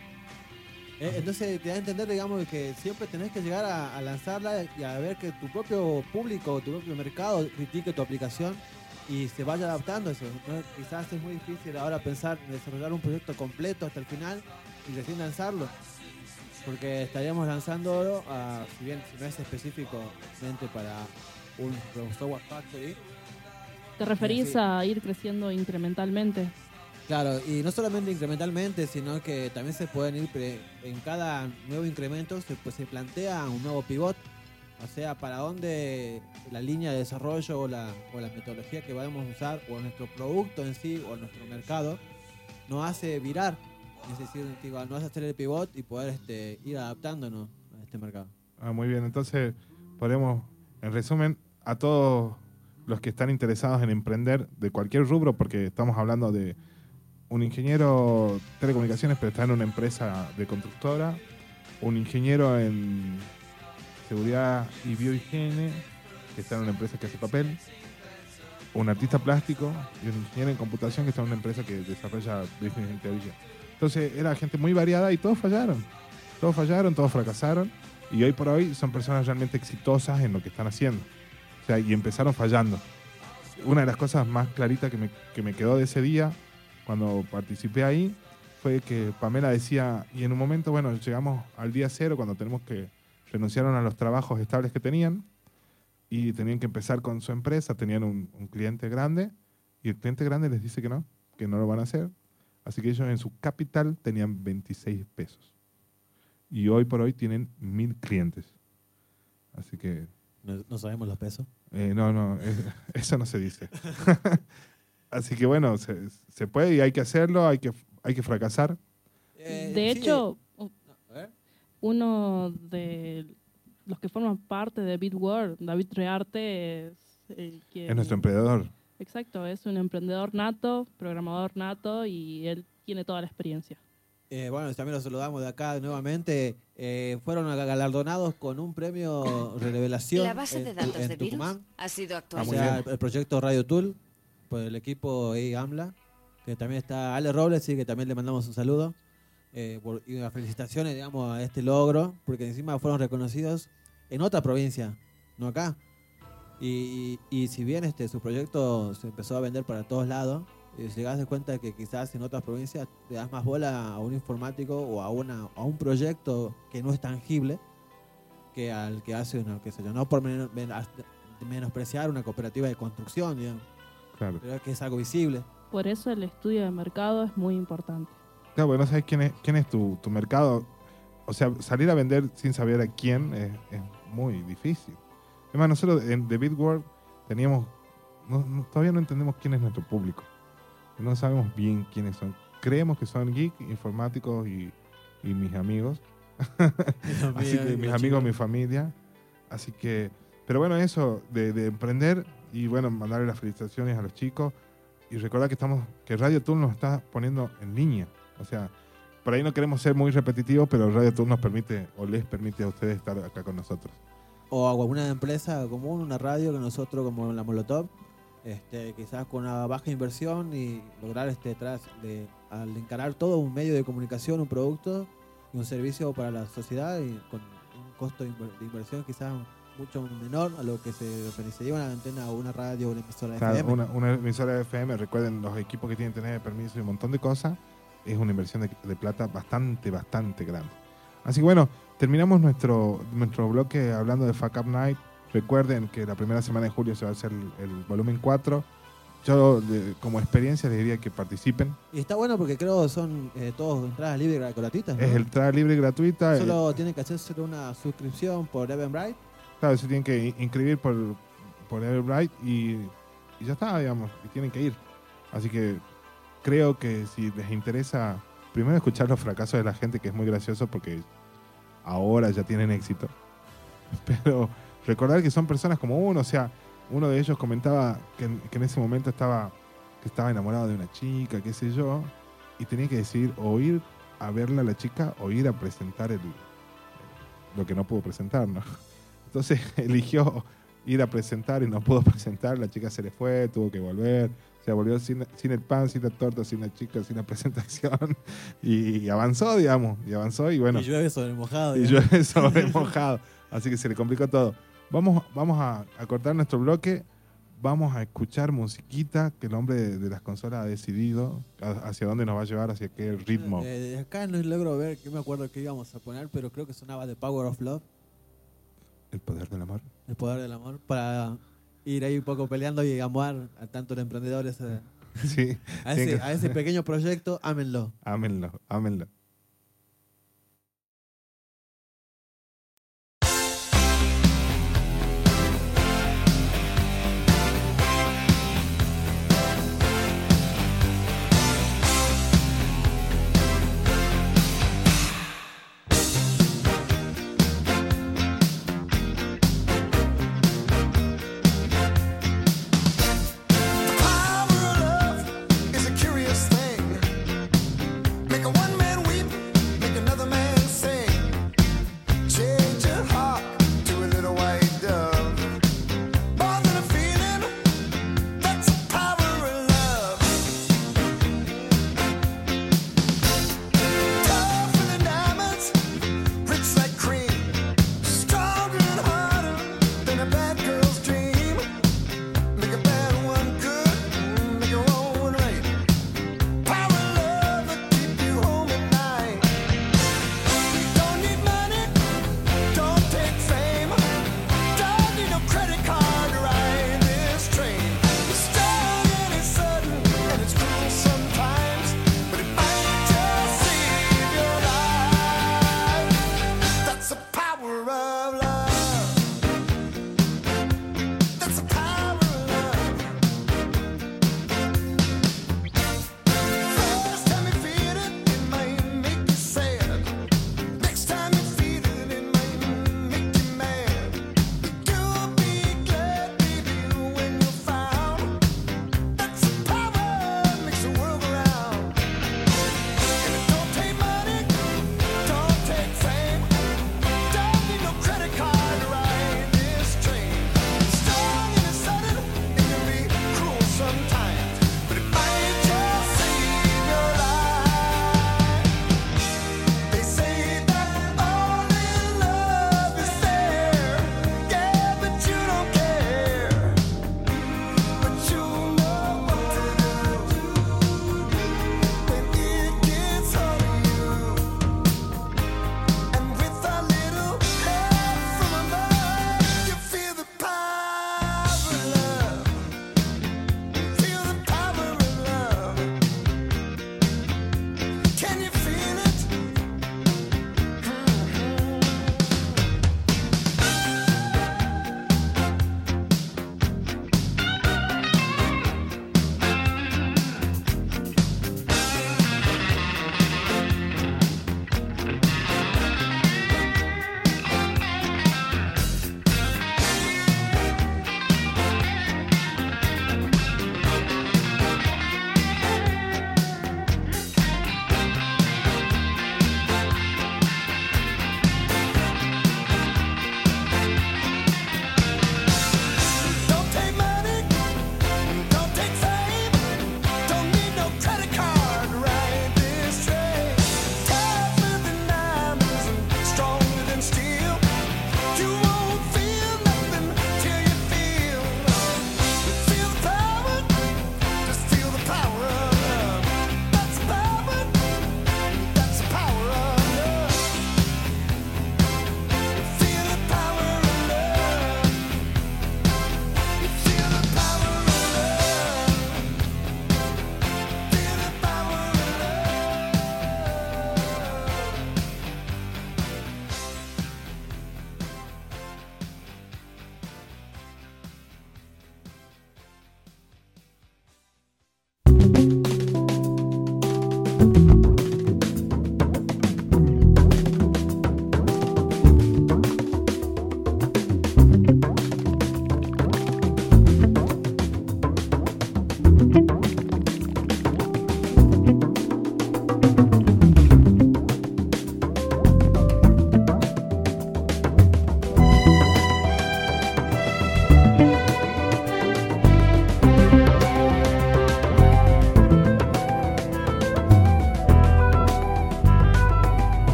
Eh, entonces te da a entender, digamos, que siempre tenés que llegar a, a lanzarla y a ver que tu propio público, tu propio mercado critique tu aplicación y se vaya adaptando a eso. ¿No? Quizás es muy difícil ahora pensar en desarrollar un proyecto completo hasta el final y recién lanzarlo. Porque estaríamos lanzándolo, a, si bien si no es específicamente para un software factory. ¿Te referís Sí. a ir creciendo incrementalmente? Claro, y no solamente incrementalmente, sino que también se pueden ir pre- en cada nuevo incremento se, pues, se plantea un nuevo pivot, o sea, para dónde la línea de desarrollo o la, o la metodología que vamos a usar o nuestro producto en sí o nuestro mercado nos hace virar, es decir, digo, nos hace hacer el pivot y poder este, ir adaptándonos a este mercado. Ah, muy bien. Entonces, podemos, en resumen, a todos los que están interesados en emprender de cualquier rubro, porque estamos hablando de un ingeniero de telecomunicaciones, pero está en una empresa de constructora, un ingeniero en seguridad y biohigiene, que está en una empresa que hace papel, un artista plástico y un ingeniero en computación que está en una empresa que desarrolla business intelligence. Entonces, era gente muy variada y todos fallaron. Todos fallaron, todos fracasaron. Y hoy por hoy son personas realmente exitosas en lo que están haciendo. O sea, y empezaron fallando. Una de las cosas más claritas que me, que me quedó de ese día, cuando participé ahí, fue que Pamela decía, y en un momento, bueno, llegamos al día cero, cuando tenemos que renunciaron a los trabajos estables que tenían, y tenían que empezar con su empresa, tenían un, un cliente grande, y el cliente grande les dice que no, que no lo van a hacer. Así que ellos en su capital tenían veintiséis pesos. Y hoy por hoy tienen mil clientes. Así que... No, no sabemos los pesos. Eh, no, no, es- eso no se dice. Así que bueno, se, se puede y hay que hacerlo, hay que, hay que fracasar. Eh, De sí, hecho, a ver. uno de los que forman parte de Bitworld, David Rearte, es el que... Es nuestro emprendedor. Exacto, es un emprendedor nato, programador nato y él tiene toda la experiencia. Eh, bueno, también los saludamos de acá nuevamente. Eh, fueron galardonados con un premio revelación La base de en, datos en de virus Tucumán. ha sido O actualizada. sea, el, el proyecto Radio Tool por el equipo E I AMLA, que también está Ale Robles, sí, que también le mandamos un saludo. Eh, por- y unas felicitaciones, digamos, a este logro, porque encima fueron reconocidos en otra provincia, no acá. Y, y, y si bien este su proyecto se empezó a vender para todos lados, eh, llegás de cuenta que quizás en otras provincias le das más bola a un informático o a una a un proyecto que no es tangible que al que hace uno, que se yo, no por men- men- menospreciar una cooperativa de construcción, digamos, Claro. pero es que es algo visible. Por eso el estudio de mercado es muy importante. Claro, porque no sabes quién es, quién es tu, tu mercado. O sea, salir a vender sin saber a quién es, es muy difícil. Además, nosotros en The Bitworld teníamos, no- no- todavía no entendemos quién es nuestro público. No sabemos bien quiénes son. Creemos que son geeks, informáticos y, y mis amigos. Así que mis amigos, mi familia. Así que, pero bueno, eso de, de emprender y bueno, mandarle las felicitaciones a los chicos y recordar que estamos, que Radio Tool nos está poniendo en línea. O sea, por ahí no queremos ser muy repetitivos, pero Radio Tool nos permite o les permite a ustedes estar acá con nosotros. O alguna empresa común, una radio que nosotros como la Molotov, este, quizás con una baja inversión y lograr este tras de, al encarar todo un medio de comunicación, un producto y un servicio para la sociedad y con un costo de, inver- de inversión quizás mucho menor a lo que se, lo que se lleva una antena o una radio o una emisora de Claro, F M. una, una emisora de F M, recuerden los equipos que tienen que tener permiso y un montón de cosas, es una inversión de, de plata bastante, bastante grande. Así que bueno, terminamos nuestro, nuestro bloque hablando de Fuck Up Night. Recuerden que la primera semana de julio se va a hacer el, el volumen cuatro. Yo, de- como experiencia, les diría que participen. Y está bueno porque creo son eh, todos entradas libres y gratuitas, ¿no? Es el entrada libre y gratuita. eh, Solo tienen que hacerse una suscripción por Eventbrite. Claro, se tienen que in- inscribir por, por Everbright y, y ya está, digamos, y tienen que ir. Así que creo que si les interesa, primero escuchar los fracasos de la gente, que es muy gracioso porque ahora ya tienen éxito. Pero recordar que son personas como uno, o sea, uno de ellos comentaba que, en- que en ese momento estaba, que estaba enamorado de una chica, qué sé yo, y tenía que decidir o ir a verla a la chica o ir a presentar el, lo que no pudo presentar, ¿no? Entonces eligió ir a presentar y no pudo presentar, la chica se le fue, tuvo que volver, se volvió sin, sin el pan, sin la torta, sin la chica, sin la presentación y, y avanzó, digamos, y avanzó y bueno. Y llueve sobre mojado. Y llueve sobre mojado, así que se le complicó todo. Vamos, vamos a, a cortar nuestro bloque, vamos a escuchar musiquita que el hombre de, de las consolas ha decidido a, hacia dónde nos va a llevar, hacia qué ritmo. Eh, acá no logro ver, que me acuerdo que íbamos a poner, pero creo que sonaba The Power of Love. El poder del amor. El poder del amor, para ir ahí un poco peleando y amar a tantos emprendedores. Eh, sí, a, ese, a ese pequeño proyecto, ámenlo. Ámenlo, ámenlo. Power of love is a curious thing. Make a one-man wheel.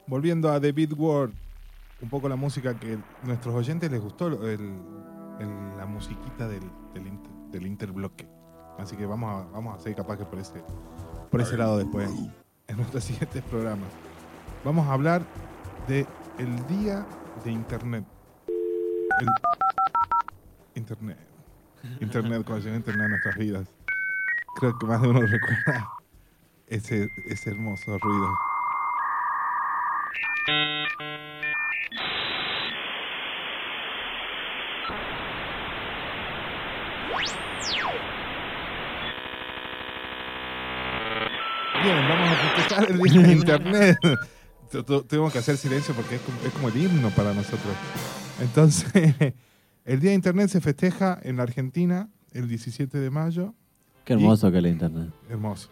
volviendo a The Beat World, un poco la música que nuestros oyentes les gustó, el, el- la musiquita del, del, inter- del interbloque. Así que vamos a, vamos a seguir capaz que por ese, por ese lado después, en nuestros siguientes programas. Vamos a hablar de el día de Internet. El- Internet. Internet, cuando llegó Internet a nuestras vidas. Creo que más de uno recuerda ese, ese hermoso ruido. Bien, vamos a festejar el día de Internet. Tu- tu- Tuvimos que hacer silencio porque es como, es como el himno para nosotros. Entonces, el día de Internet se festeja en la Argentina el diecisiete de mayo. Qué hermoso que es la internet. Hermoso.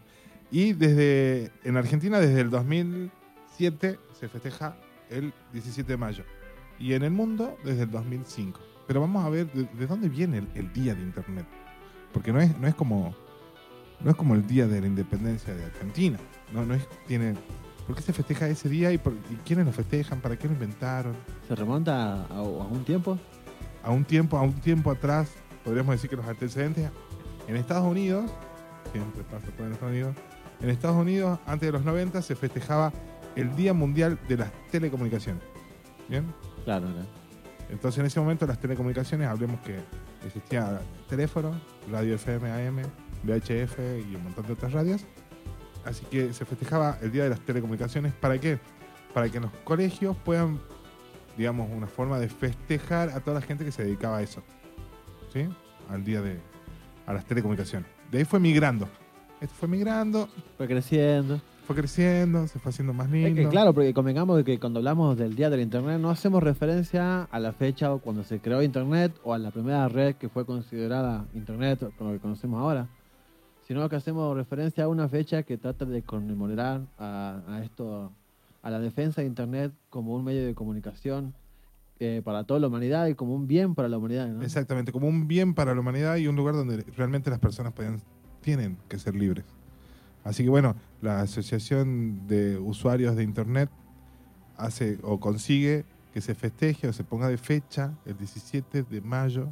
Y desde en Argentina desde el dos mil siete se festeja el diecisiete de mayo. Y en el mundo desde el dos mil cinco. Pero vamos a ver de, de dónde viene el, el día de Internet. Porque no es, no es como no es como el día de la independencia de Argentina. No, no es, tiene, ¿por qué se festeja ese día y, por, y quiénes lo festejan? ¿Para qué lo inventaron? ¿Se remonta a, a un tiempo? A un tiempo, a un tiempo atrás, podríamos decir que los antecedentes en Estados Unidos, siempre pasa todo en Estados Unidos, en Estados Unidos, antes de los noventa, se festejaba el Día Mundial de las Telecomunicaciones. ¿Bien? Claro, claro. Entonces, en ese momento, las telecomunicaciones, hablemos que existía teléfono, radio F M, A M, V H F y un montón de otras radios. Así que se festejaba el Día de las Telecomunicaciones. ¿Para qué? Para que en los colegios puedan, digamos, una forma de festejar a toda la gente que se dedicaba a eso. ¿Sí? Al día de... a las telecomunicaciones. De ahí fue migrando. Esto fue migrando, Fue creciendo. fue creciendo, se fue haciendo más Es lindo. que, claro, porque convengamos que cuando hablamos del día del Internet no hacemos referencia a la fecha o cuando se creó Internet o a la primera red que fue considerada Internet, como lo que conocemos ahora, sino que hacemos referencia a una fecha que trata de conmemorar a, a esto, a la defensa de Internet como un medio de comunicación eh, para toda la humanidad y como un bien para la humanidad, ¿no? Exactamente, como un bien para la humanidad y un lugar donde realmente las personas pueden, tienen que ser libres. Así que bueno, la Asociación de Usuarios de Internet hace o consigue que se festeje o se ponga de fecha el diecisiete de mayo,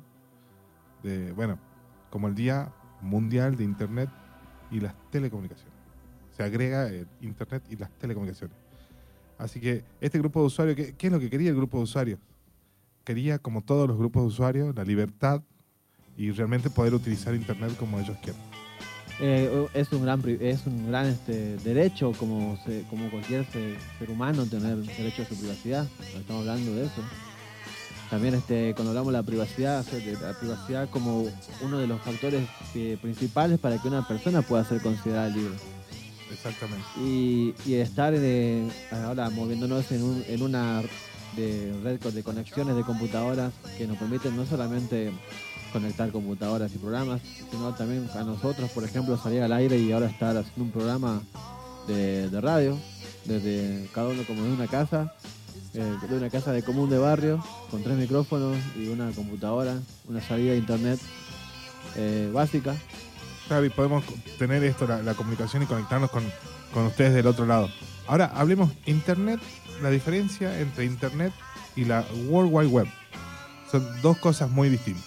de, bueno, como el Día Mundial de Internet y las Telecomunicaciones. Se agrega el Internet y las telecomunicaciones. Así que este grupo de usuarios, ¿qué, qué es lo que quería el grupo de usuarios? Quería, como todos los grupos de usuarios, la libertad y realmente poder utilizar Internet como ellos quieran. Eh, es un gran pri- es un gran este, derecho como se- como cualquier se- ser humano tener derecho a su privacidad. Estamos hablando de eso. También este cuando hablamos de la privacidad, o sea, de la privacidad como uno de los factores eh, principales para que una persona pueda ser considerada libre. Exactamente. Y, y estar eh, ahora moviéndonos en, un, en una de red de conexiones de computadoras que nos permiten no solamente conectar computadoras y programas, sino también a nosotros, por ejemplo, salir al aire y ahora estar haciendo un programa de, de radio, desde cada uno como de una casa, eh, de una casa de común de barrio, con tres micrófonos y una computadora, una salida de internet eh, básica. Claro, y podemos tener esto, la, la comunicación y conectarnos con, con ustedes del otro lado. Ahora, hablemos Internet, la diferencia entre Internet y la World Wide Web. Son dos cosas muy distintas.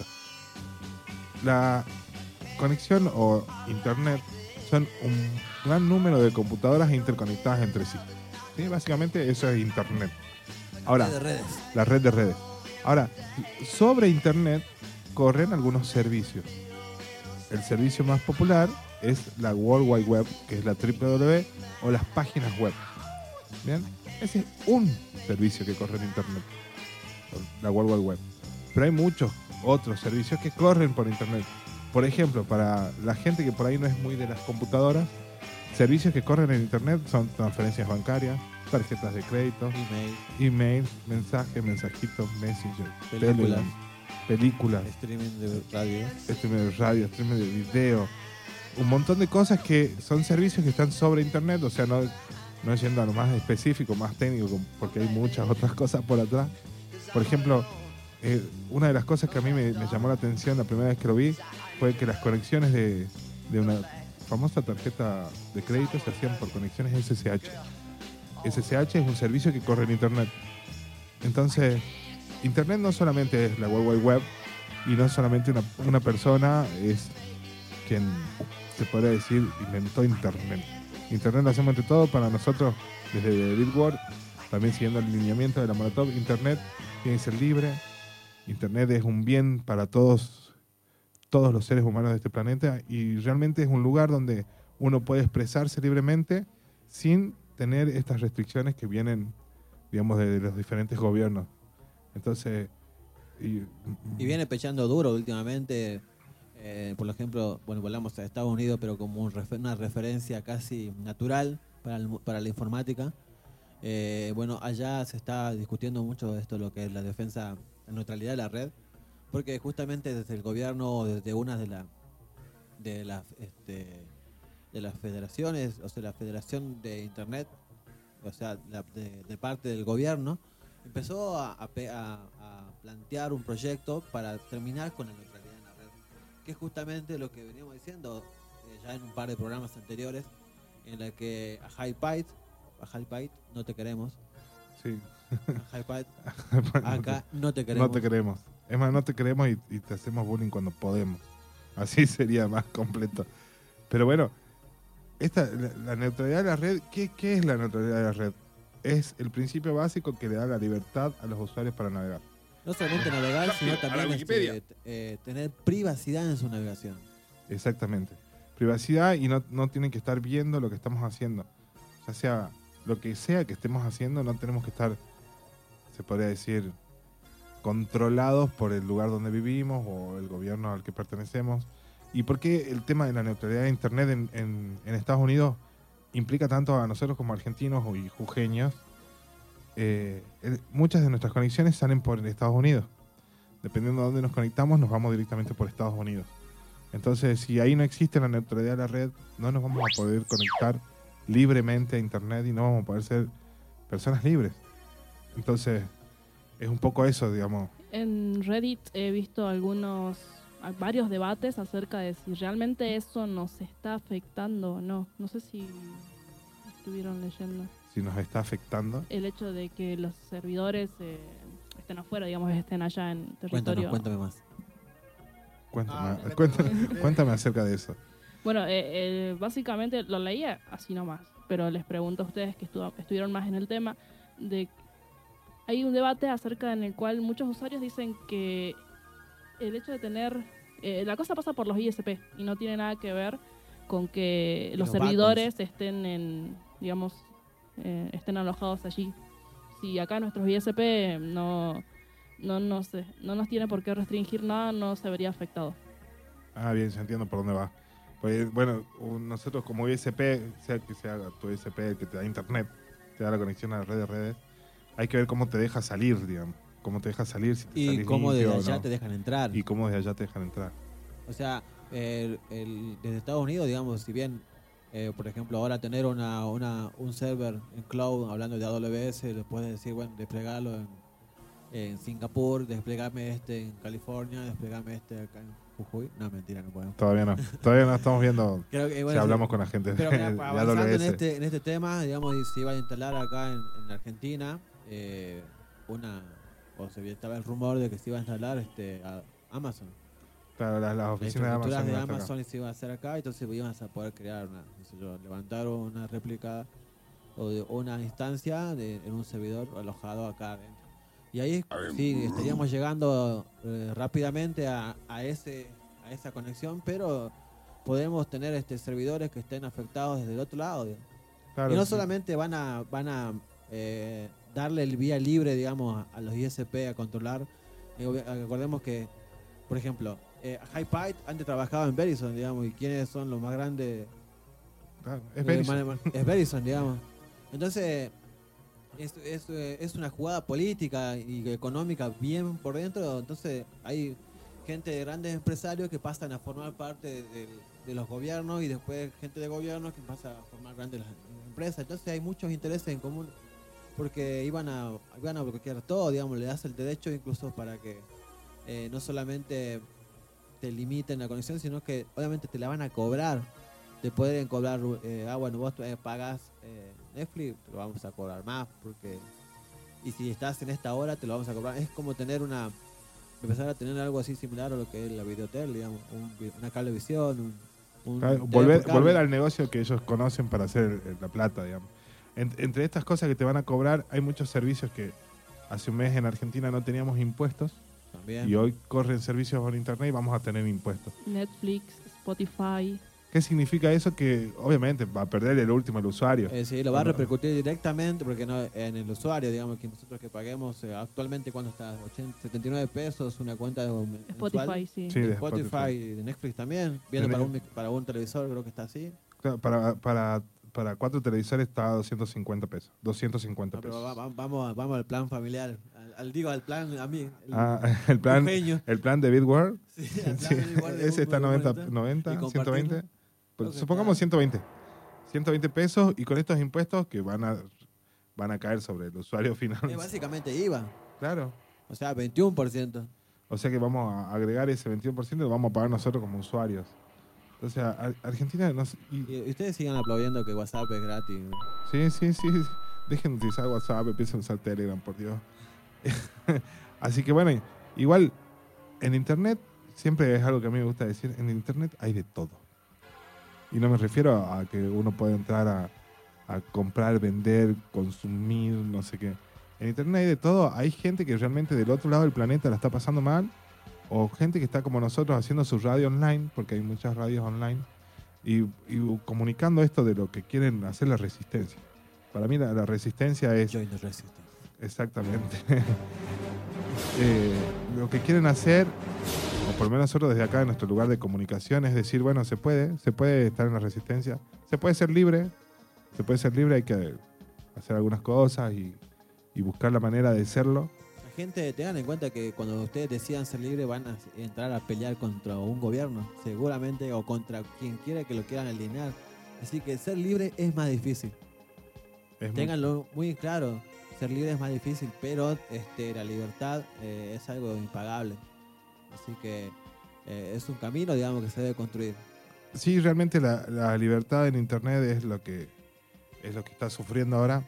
La conexión o Internet son un gran número de computadoras interconectadas entre sí. ¿Sí? Básicamente eso es Internet. Ahora, Red de redes. la red de redes. Ahora, sobre Internet corren algunos servicios. El servicio más popular es la World Wide Web, que es la doble u doble u doble u o las páginas web. ¿Bien? Ese es un servicio que corre en Internet, la World Wide Web. Pero hay muchos otros servicios que corren por Internet. Por ejemplo, para la gente que por ahí no es muy de las computadoras, servicios que corren en Internet son transferencias bancarias, tarjetas de crédito, Email, email, mensajes, mensajitos, Messenger, Películas. Telegram, películas, streaming de radio. streaming de radio, streaming de video, un montón de cosas que son servicios que están sobre Internet, o sea, no, no yendo a lo más específico, más técnico, porque hay muchas otras cosas por atrás. Por ejemplo, eh, una de las cosas que a mí me, me llamó la atención la primera vez que lo vi fue que las conexiones de, de una famosa tarjeta de crédito se hacían por conexiones S S H. S S H es un servicio que corre en Internet. Entonces, Internet no solamente es la World Wide Web y no solamente una, una persona es quien, se podría decir, inventó Internet. Internet lo hacemos entre todos para nosotros desde Billboard, también siguiendo el lineamiento de la Molotov. Internet tiene que ser libre. Internet es un bien para todos, todos los seres humanos de este planeta y realmente es un lugar donde uno puede expresarse libremente sin tener estas restricciones que vienen, digamos, de los diferentes gobiernos. Entonces... Y, y viene pechando duro últimamente, eh, por ejemplo, bueno, volvamos a Estados Unidos, pero como un refer- una referencia casi natural para, el, para la informática. Eh, bueno, allá se está discutiendo mucho esto, lo que es la defensa, la neutralidad de la red, porque justamente desde el gobierno, desde una de las de las este, de las federaciones, o sea, la Federación de Internet, o sea, la, de, de parte del gobierno, empezó a, a, a, a plantear un proyecto para terminar con la neutralidad en la red, que es justamente lo que veníamos diciendo eh, ya en un par de programas anteriores, en la que a HiPyte, a HiPyte no te queremos. Sí. A HiPyte, acá no te queremos. No te queremos. Es más, no te queremos y, y te hacemos bullying cuando podemos. Así sería más completo. Pero bueno, esta, la, la neutralidad de la red, ¿qué, ¿qué es la neutralidad de la red? Es el principio básico que le da la libertad a los usuarios para navegar. No solamente navegar, sino también este, eh, tener privacidad en su navegación. Exactamente. Privacidad y no, no tienen que estar viendo lo que estamos haciendo. Ya sea lo que sea que estemos haciendo, no tenemos que estar, se podría decir, controlados por el lugar donde vivimos o el gobierno al que pertenecemos. ¿Y por qué el tema de la neutralidad de Internet en, en, en Estados Unidos implica tanto a nosotros como argentinos y jujeños? Eh, el, muchas de nuestras conexiones salen por Estados Unidos. Dependiendo de dónde nos conectamos, nos vamos directamente por Estados Unidos. Entonces, si ahí no existe la neutralidad de la red, no nos vamos a poder conectar libremente a Internet y no vamos a poder ser personas libres. Entonces, es un poco eso, digamos. En Reddit he visto algunos, varios debates acerca de si realmente eso nos está afectando o no. No sé si estuvieron leyendo. Si nos está afectando. El hecho de que los servidores eh, estén afuera, digamos, estén allá en territorio. Cuéntanos, cuéntame más. Cuéntame, Ah, cuéntame, cuéntame acerca de eso. Bueno, eh, eh, básicamente lo leía así nomás, pero les pregunto a ustedes que estu- estuvieron más en el tema, de hay un debate acerca en el cual muchos usuarios dicen que el hecho de tener... Eh, la cosa pasa por los I S P y no tiene nada que ver con que los, los servidores backbones estén en, digamos, eh, estén alojados allí. Si acá nuestros I S P no, no, no, sé, no nos tiene por qué restringir nada, no se vería afectado. Ah, bien, ya entiendo por dónde va. Pues bueno, un- nosotros como I S P, sea que sea tu I S P el que te da internet, te da la conexión a la red de redes, hay que ver cómo te deja salir, digamos. Cómo te deja salir, si te Y salís cómo limpio desde o allá no. te dejan entrar. Y cómo desde allá te dejan entrar. O sea, el, el- desde Estados Unidos, digamos, si bien, eh, por ejemplo, ahora tener una, una, un server en cloud, hablando de A W S, le puedes decir, bueno, desplegarlo en, en Singapur, desplegarme este en California, desplegarme este acá en Jujuy. No, mentira, no podemos. Todavía no. Todavía no estamos viendo Creo que, si bueno, hablamos sí. con la gente Pero de, mira, de avanzando en A W S. este, en este tema, digamos, y se iba a instalar acá en, en Argentina eh, una, o se estaba el rumor de que se iba a instalar este a Amazon. Claro, las, las Las oficinas de Amazon. estructuras de iban a estar acá. Amazon se iban a hacer acá, entonces iban a poder crear una, no sé yo, levantar una réplica o de una instancia de, en un servidor alojado acá adentro. Y ahí sí estaríamos llegando eh, rápidamente a, a ese a esa conexión, pero podemos tener este servidores que estén afectados desde el otro lado. digamos. Claro, Y no sí. solamente van a van a eh, darle el vía libre, digamos, a, a los I S P a controlar. Eh, obvia- recordemos que, por ejemplo, eh, HiPyte antes trabajaba en Verizon, digamos, y quiénes son los más grandes. Claro, es Eh, Verizon. man- man- es Verizon, digamos. Entonces, es, es, eh, es una jugada política y económica bien por dentro. Entonces, hay gente de grandes empresarios que pasan a formar parte de, de- de los gobiernos y después gente de gobierno que pasa a formar grandes las empresas. Entonces, hay muchos intereses en común porque iban a, iban a bloquear todo, digamos, le das el derecho incluso para que eh, no solamente te limiten la conexión, sino que obviamente te la van a cobrar. Te te pueden cobrar, eh, ah, bueno, vos eh, pagas eh, Netflix, te lo vamos a cobrar más, porque y si estás en esta hora, te lo vamos a cobrar. Es como tener una, empezar a tener algo así similar a lo que es la videotel, digamos, un, una cablevisión, un, un Claro, volver, volver al negocio que ellos conocen para hacer eh, la plata, digamos. En- entre estas cosas que te van a cobrar, hay muchos servicios que hace un mes en Argentina no teníamos impuestos también. y hoy corren servicios por internet y vamos a tener impuestos. Netflix, Spotify. ¿Qué significa eso? Que obviamente va a perder el último el usuario. Eh, sí, lo va a Cuando- repercutir directamente porque no en el usuario, digamos que nosotros que paguemos eh, actualmente cuando está ochenta, setenta y nueve pesos una cuenta de mensual. Spotify, sí. Sí, de Spotify, Spotify. de Netflix también, viendo De para Ne- un, mic- para un televisor creo que está así. Claro, Para, para, para cuatro televisores está a doscientos cincuenta pesos. doscientos cincuenta No, pero pesos. va- va- vamos, vamos al plan familiar, al, al- digo al plan a mí. El, Ah, el plan, Eugenio. el plan de Bitworld. Sí, al plan Sí, igual de ese está uno, noventa, uno, noventa, y ciento veinte. compartirlo. Pues Creo que supongamos está- ciento veinte. ciento veinte pesos y con estos impuestos que van a, van a caer sobre el usuario final. Es básicamente I V A, Claro. o sea, veintiuno por ciento. O sea que vamos a agregar ese veintiuno por ciento y lo vamos a pagar nosotros como usuarios. O sea, Ar- Argentina no sé- y- Y ustedes sigan aplaudiendo que WhatsApp es gratis. Sí, sí, sí. Dejen de utilizar WhatsApp, empiecen a usar Telegram, por Dios. Así que bueno, igual en Internet, siempre es algo que a mí me gusta decir, en Internet hay de todo. Y no me refiero a que uno puede entrar a, a comprar, vender, consumir, no sé qué. En Internet hay de todo. Hay gente que realmente del otro lado del planeta la está pasando mal, o gente que está como nosotros haciendo su radio online, porque hay muchas radios online, y, y comunicando esto de lo que quieren hacer la resistencia. Para mí la, la resistencia es... Join the resistance. Exactamente. Eh, lo que quieren hacer, o por lo menos nosotros desde acá en nuestro lugar de comunicación, es decir, bueno, se puede, se puede estar en la resistencia, se puede ser libre, se puede ser libre, hay que hacer algunas cosas y, y buscar la manera de serlo. La gente, tengan en cuenta que cuando ustedes decidan ser libres van a entrar a pelear contra un gobierno, seguramente, o contra quien quiera que lo quieran alinear. Así que ser libre es más difícil. Es muy- Ténganlo muy claro. Ser libre es más difícil, pero este, la libertad eh, es algo impagable. Así que eh, es un camino, digamos, que se debe construir. Sí, realmente la, la libertad en Internet es lo que es lo que está sufriendo ahora.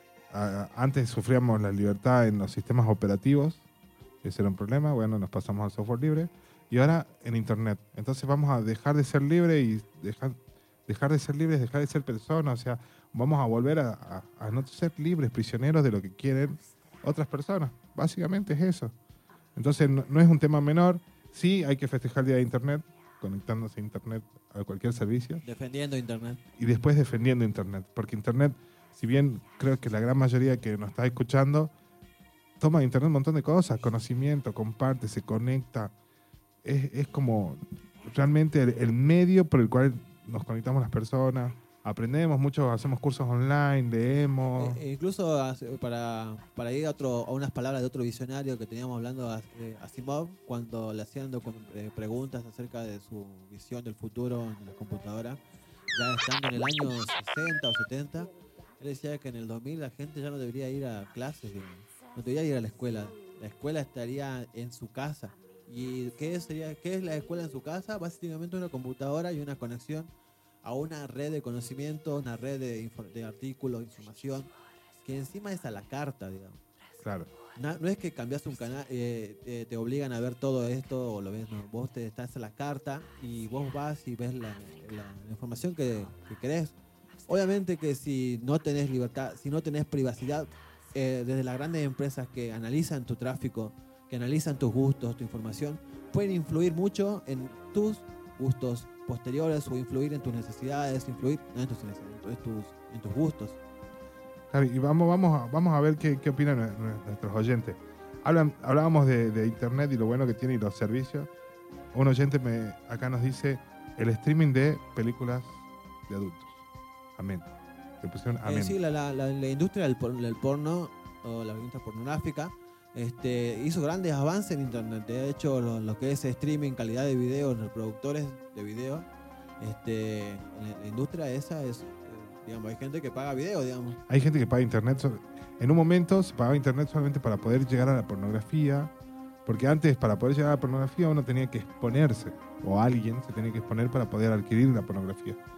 Ah, antes sufríamos la libertad en los sistemas operativos, ese era un problema, bueno, nos pasamos al software libre, y ahora en Internet. Entonces vamos a dejar de ser libres y dejar, dejar de ser libres, dejar de ser personas, o sea, vamos a volver a, a- a no ser libres, prisioneros de lo que quieren otras personas. Básicamente es eso. Entonces no, no es un tema menor, sí hay que festejar el Día de Internet, conectándose a Internet a cualquier servicio, Defendiendo Internet. y después defendiendo Internet. Porque Internet, si bien creo que la gran mayoría que nos está escuchando, toma de Internet un montón de cosas, conocimiento, comparte, se conecta. Es, es como realmente el, el medio por el cual nos conectamos las personas, aprendemos mucho, hacemos cursos online, leemos. Eh, incluso hace- para, para ir a, otro, a unas palabras de otro visionario que teníamos hablando a, eh, Asimov, cuando le hacían docu- eh, preguntas acerca de su visión del futuro en la computadora, ya estando en el año sesenta o setenta, él decía que en el dos mil la gente ya no debería ir a clases, digamos. No debería ir a la escuela. La escuela estaría en su casa. ¿Y qué sería, qué es la escuela en su casa? Básicamente una computadora y una conexión a una red de conocimiento, una red de, infor- de artículos, información, que encima es a la carta, digamos. Claro. Na- no es que cambias un canal, eh, eh, te obligan a ver todo esto o lo ves, no. Vos te estás a la carta y vos vas y ves la, la- la información que, que querés. Obviamente que si no tenés libertad, si no tenés privacidad, eh, desde las grandes empresas que analizan tu tráfico, que analizan tus gustos, tu información, pueden influir mucho en tus gustos posteriores o influir en tus necesidades, influir no en tus necesidades, en tus, en tus gustos. Claro, y vamos, vamos, a, vamos a ver qué, qué opinan nue- nue- nuestros oyentes. Hablan, hablábamos de, de Internet y lo bueno que tiene y los servicios. Un oyente me, acá nos dice el streaming de películas de adultos. Amén. Le pusieron amén. Eh, sí, la, la, la- la industria del, por- del porno o la industria pornográfica este, hizo grandes avances en Internet. De hecho, lo, lo que es streaming, calidad de video, reproductores de video, este, la, la industria esa es, eh, digamos, hay gente que paga video, digamos. Hay gente que paga Internet. so- En un momento se pagaba Internet solamente para poder llegar a la pornografía. Porque antes, para poder llegar a la pornografía, uno tenía que exponerse. O alguien se tenía que exponer para poder adquirir la pornografía.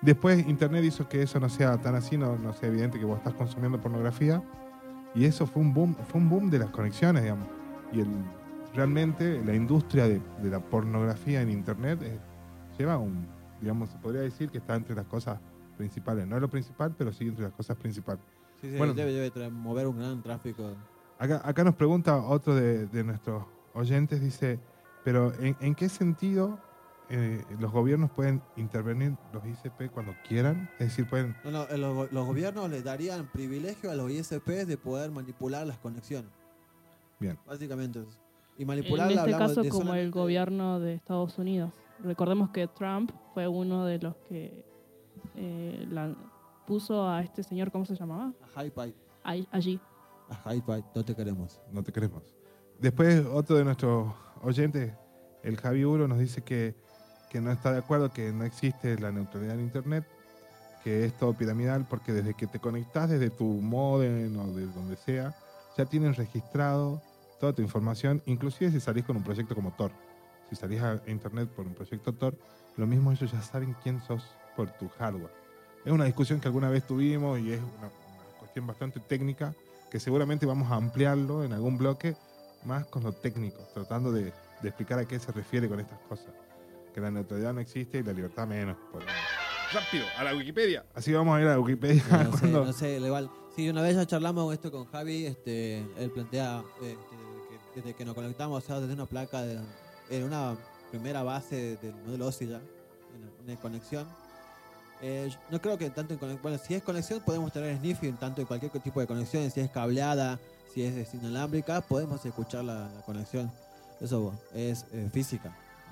Después Internet hizo que eso no sea tan así, no, no sea evidente que vos estás consumiendo pornografía. Y eso fue un boom, fue un boom de las conexiones, digamos. Y el, realmente la industria de, de la pornografía en Internet eh, lleva un, digamos, se podría decir que está entre las cosas principales. No es lo principal, pero sí entre las cosas principales. Sí, sí, Bueno, debe, debe tra- mover un gran tráfico. Acá, acá nos pregunta otro de, de nuestros oyentes, dice, pero ¿en, en qué sentido eh, los gobiernos pueden intervenir los I C P cuando quieran? Es decir, pueden... No, no, eh, los, go- los gobiernos les darían privilegio a los I S Ps de poder manipular las conexiones. Bien. Básicamente eso. Y En manipular este hablamos caso, de como el solamente- gobierno de Estados Unidos. Recordemos que Trump fue uno de los que eh, la- puso a este señor, ¿cómo se llamaba? A Hi-Fi. Ahí- allí. A Hi-Fi, no te queremos. No te queremos. Después, otro de nuestros oyentes, el Javi Uro, nos dice que, que no está de acuerdo, que no existe la neutralidad en Internet, que es todo piramidal, porque desde que te conectás desde tu modem o de donde sea, ya tienen registrado toda tu información, inclusive si salís con un proyecto como Tor. Si salís a Internet por un proyecto Tor, lo mismo ellos ya saben quién sos por tu hardware. Es una discusión que alguna vez tuvimos y es una, una cuestión bastante técnica, que seguramente vamos a ampliarlo en algún bloque más con lo técnico, tratando de, de explicar a qué se refiere con estas cosas. Que la neutralidad no existe y la libertad menos. Por ¡rápido! ¡A la Wikipedia! Así vamos a ir a la Wikipedia. No sé, cuando- no sé, igual. Sí, una vez ya charlamos esto con Javi, este, él plantea este, que desde que nos conectamos, o sea, desde una placa, de, en una primera base del modelo O S I ya, en una conexión. Eh, yo no creo que tanto en conexión, bueno, si es conexión podemos tener sniffing, tanto en cualquier tipo de conexión, si es cableada, si es inalámbrica, podemos escuchar la, la conexión. Eso es eh, física.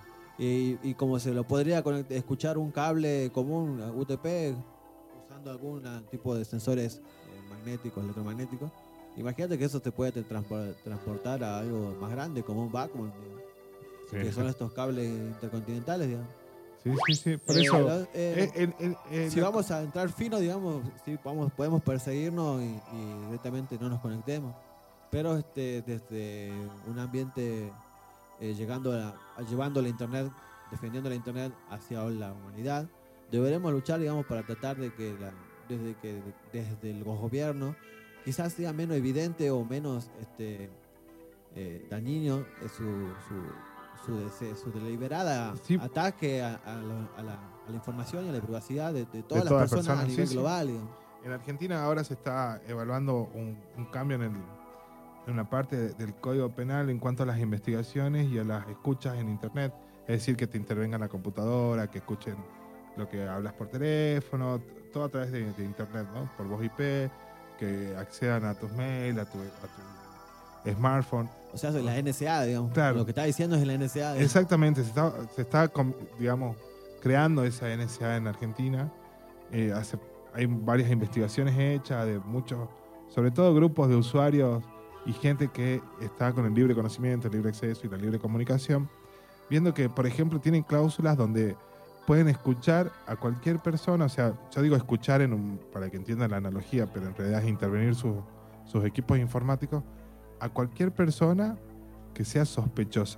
Y, y como se lo podría conect- escuchar un cable común, U T P, usando algún tipo de sensores eh, magnéticos, electromagnéticos, imagínate que eso te puede te transpor- transportar a algo más grande, como un backbone, digamos, Sí. que son estos cables intercontinentales, digamos. Sí, sí, sí. Por Eh, eso, lo- eh, eh, el- el- el- si vamos a entrar fino, digamos, sí, vamos, podemos perseguirnos y, y directamente no nos conectemos. Pero este, desde un ambiente eh, llegando a, a- llevando la internet, defendiendo la internet hacia la humanidad, deberemos luchar, digamos, para tratar de que la- desde que desde los gobiernos quizás sea menos evidente o menos este eh, dañino eh, su, su, su, dese- su deliberada Sí. ataque a, a lo- a la, a la información y a la privacidad de, de todas De las todas las personas, personas, a nivel sí, sí. global. digamos. En Argentina ahora se está evaluando un, un cambio en, el, en una parte de- del Código Penal en cuanto a las investigaciones y a las escuchas en Internet. Es decir, que te intervengan la computadora, que escuchen lo que hablas por teléfono, t- todo a través de, de Internet, ¿no? Por voz I P, que accedan a tus mails, a tu, a tu smartphone. O sea, la N S A, digamos. Claro. Lo que está diciendo es la N S A. digamos. Exactamente, se está, se está com- digamos, creando esa N S A en Argentina. Eh, hace, hay varias investigaciones hechas de muchos, sobre todo grupos de usuarios y gente que está con el libre conocimiento, el libre acceso y la libre comunicación, viendo que, por ejemplo, tienen cláusulas donde pueden escuchar a cualquier persona, o sea, yo digo escuchar en un, para que entiendan la analogía, pero en realidad es intervenir sus, sus equipos informáticos, a cualquier persona que sea sospechosa.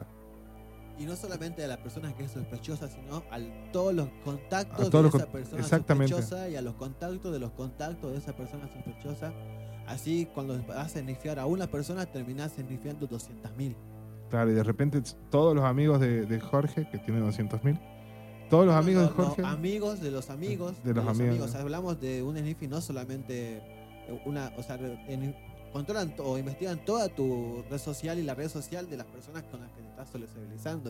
Y no solamente a la persona que es sospechosa, sino a todos los contactos A todos de los esa con- persona exactamente. sospechosa y a los contactos de los contactos de esa persona sospechosa. Así, cuando vas a iniciar a una persona, terminás iniciando doscientos mil. Claro, y de repente todos los amigos de, de Jorge, que tiene doscientos mil, todos los amigos de Jorge, Los amigos de los amigos. De los amigos. O sea, hablamos de un sniffing, no solamente una. O sea, en- controlan to- o investigan toda tu red social y la red social de las personas con las que te estás socializando.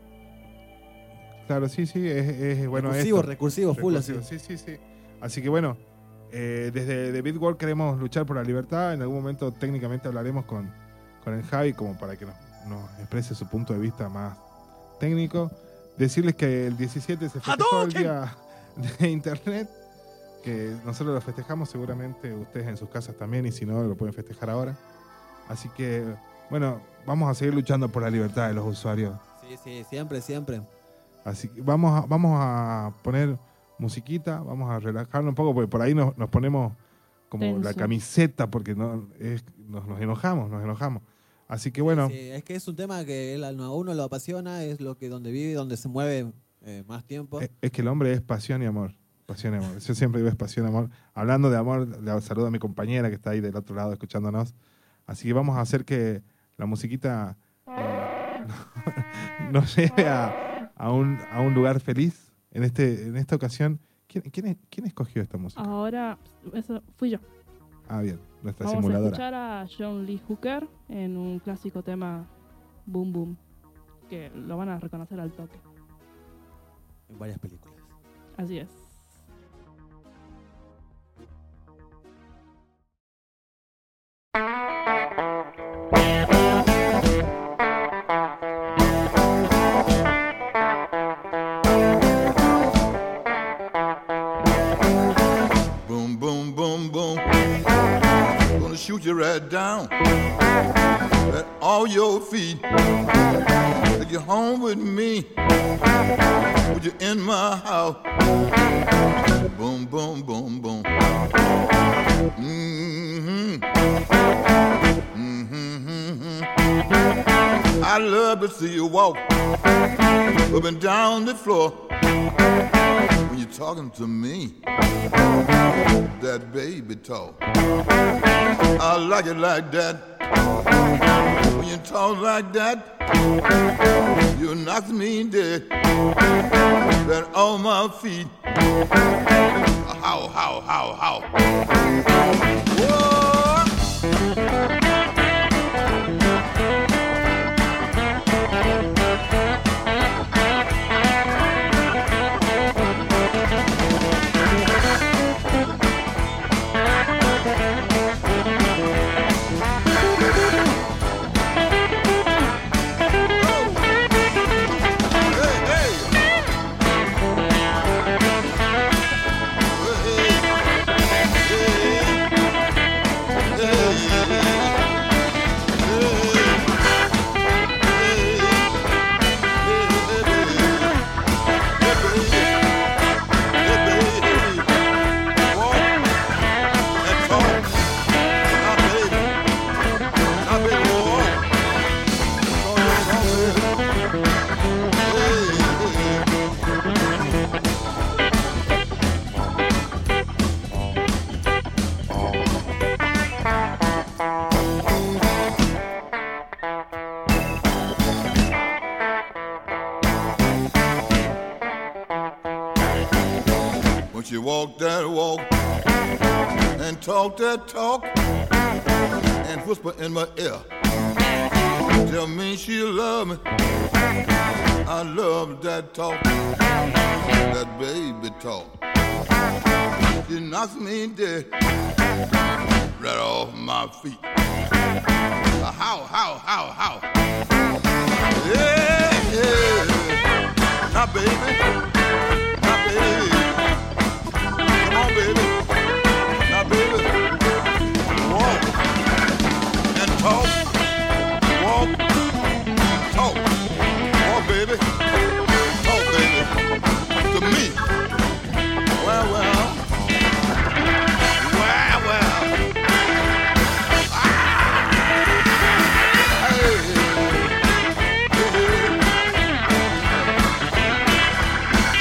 claro, sí, sí, es, es bueno recursivo, esto. recursivo, full. Recursivo, así. sí, sí, sí. Así que bueno, eh, desde The Bitworld queremos luchar por la libertad. En algún momento técnicamente hablaremos con, con el Javi como para que nos, nos exprese su punto de vista más técnico. Decirles que el diecisiete se festejó el día de Internet, que nosotros lo festejamos, seguramente ustedes en sus casas también, y si no, lo pueden festejar ahora. Así que, bueno, vamos a seguir luchando por la libertad de los usuarios. Sí, sí, siempre, siempre. Así que vamos a, vamos a poner musiquita, vamos a relajarnos un poco, porque por ahí nos, nos ponemos como Tenso. la camiseta, porque no, es- nos, nos enojamos, nos enojamos. Así que bueno, Sí, es que es un tema que él- a uno lo apasiona, es lo que donde vive, donde se mueve eh, más tiempo. es, es que el hombre es pasión y amor. Pasión y amor. Yo siempre digo es pasión y amor. Hablando de amor, le saludo a mi compañera que está ahí del otro lado escuchándonos. Así que vamos a hacer que la musiquita eh, nos lleve a, a, un, a un lugar feliz. En, este, en esta ocasión, ¿quién, quién, ¿quién escogió esta música? Ahora, eso fui yo. Ah, bien, nuestra Vamos simuladora. a escuchar a John Lee Hooker en un clásico tema Boom Boom, que lo van a reconocer al toque. En varias películas. Así es. Boom, boom, boom, boom. Gonna shoot you right down at all your feet. Take you home with me. Put you in my house. Boom, boom, boom, boom. Mm-hmm. Mm-hmm, mm-hmm. I love to see you walk up and down the floor when you're talking to me. That baby talk, I like it like that. When you talk like that, you knock me dead. Right on my feet. How, how, how, how. Whoa. She walk that walk and talk that talk and whisper in my ear. Tell me she love me. I love that talk, that baby talk. She knocks me dead right off my feet. How, how, how, how? Yeah, yeah. Now, baby, now, baby. Come on, baby. Now, baby, walk and talk. Walk, talk. Walk, baby. Talk, baby. To me. Well, well. Well, well. Ah! Hey. Hey.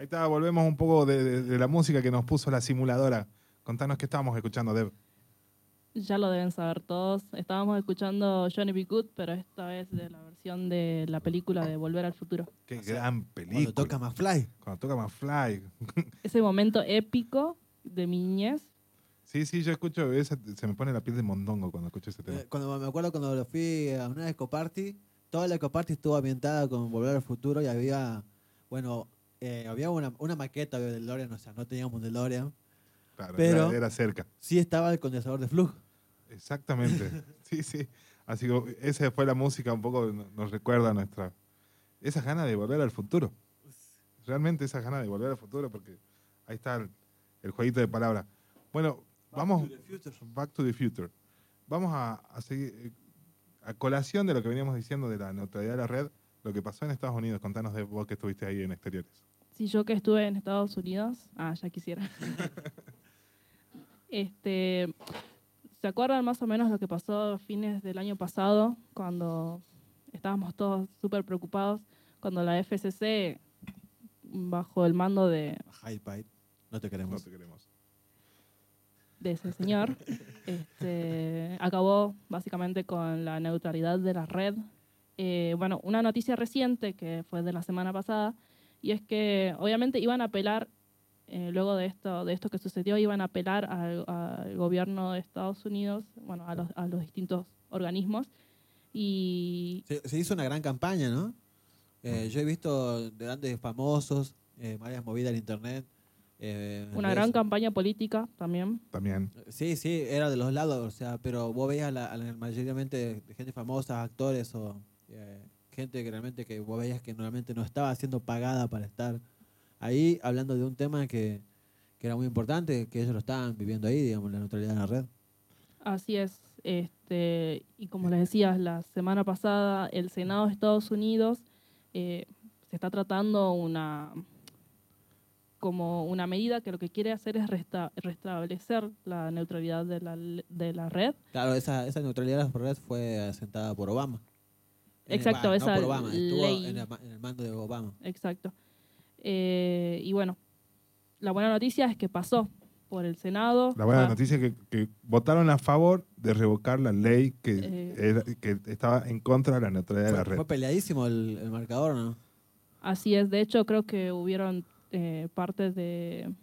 Ahí está, volvemos un poco de, de, de la música que nos puso la simuladora. Contanos qué estábamos escuchando, Deb. Ya lo deben saber todos. Estábamos escuchando Johnny B. Good, pero esta vez de la versión de la película de Volver al Futuro. Qué o sea, gran película. Cuando toca McFly. Cuando toca McFly. Ese momento épico de mi niñez. Sí, sí, yo escucho, esa, se me pone la piel de mondongo cuando escucho ese tema. Eh, cuando me acuerdo cuando lo fui a una ecoparty, toda la ecoparty estuvo ambientada con Volver al Futuro y había, bueno, eh, había una, una maqueta de DeLorean, o sea, no teníamos un DeLorean. Claro, pero era, era cerca. Sí estaba el condensador de flujo. Exactamente. Sí, sí. Así que esa fue la música, un poco nos recuerda a nuestra... Esas ganas de volver al futuro. Realmente esas ganas de volver al futuro, porque ahí está el, el jueguito de palabras. Bueno, back vamos... To the future. Back to the future. Vamos a, a seguir... A colación de lo que veníamos diciendo de la neutralidad de la red, lo que pasó en Estados Unidos. Contanos de vos que estuviste ahí en exteriores. Sí, yo que estuve en Estados Unidos... Ah, ya quisiera. este... ¿Se acuerdan más o menos lo que pasó a fines del año pasado, cuando estábamos todos súper preocupados, cuando la F C C, bajo el mando de... Hi-Pi, no te queremos. No te queremos. De ese señor, este, acabó básicamente con la neutralidad de la red. Eh, bueno, una noticia reciente que fue de la semana pasada, y es que obviamente iban a apelar... Eh, luego de esto, de esto que sucedió, iban a apelar al, al gobierno de Estados Unidos, bueno, a los, a los distintos organismos. Y se, se hizo una gran campaña, ¿no? Eh, yo he visto de grandes famosos, eh, varias movidas en internet. Eh, una gran eso. campaña política también. También. Sí, sí, era de los lados, o sea, pero vos veías a la, a la mayoritariamente de gente famosa, actores o eh, gente que realmente que vos veías que normalmente no estaba siendo pagada para estar ahí hablando de un tema que, que era muy importante, que ellos lo estaban viviendo ahí, digamos, la neutralidad en la red. Así es. Este, y como les decía, la semana pasada el Senado de Estados Unidos eh, se está tratando una como una medida que lo que quiere hacer es resta, restablecer la neutralidad de la, de la red. Claro, esa, esa neutralidad de la red fue asentada por Obama. Exacto, en el, esa no por Obama, estuvo ley. En el, en el mando de Obama. Exacto. Eh, y bueno, la buena noticia es que pasó por el Senado. La buena ah, noticia es que, que votaron a favor de revocar la ley que, eh, era, que estaba en contra de la neutralidad fue, de la red. Fue peleadísimo el, el marcador, ¿no? Así es. De hecho, creo que hubieron eh, partes de,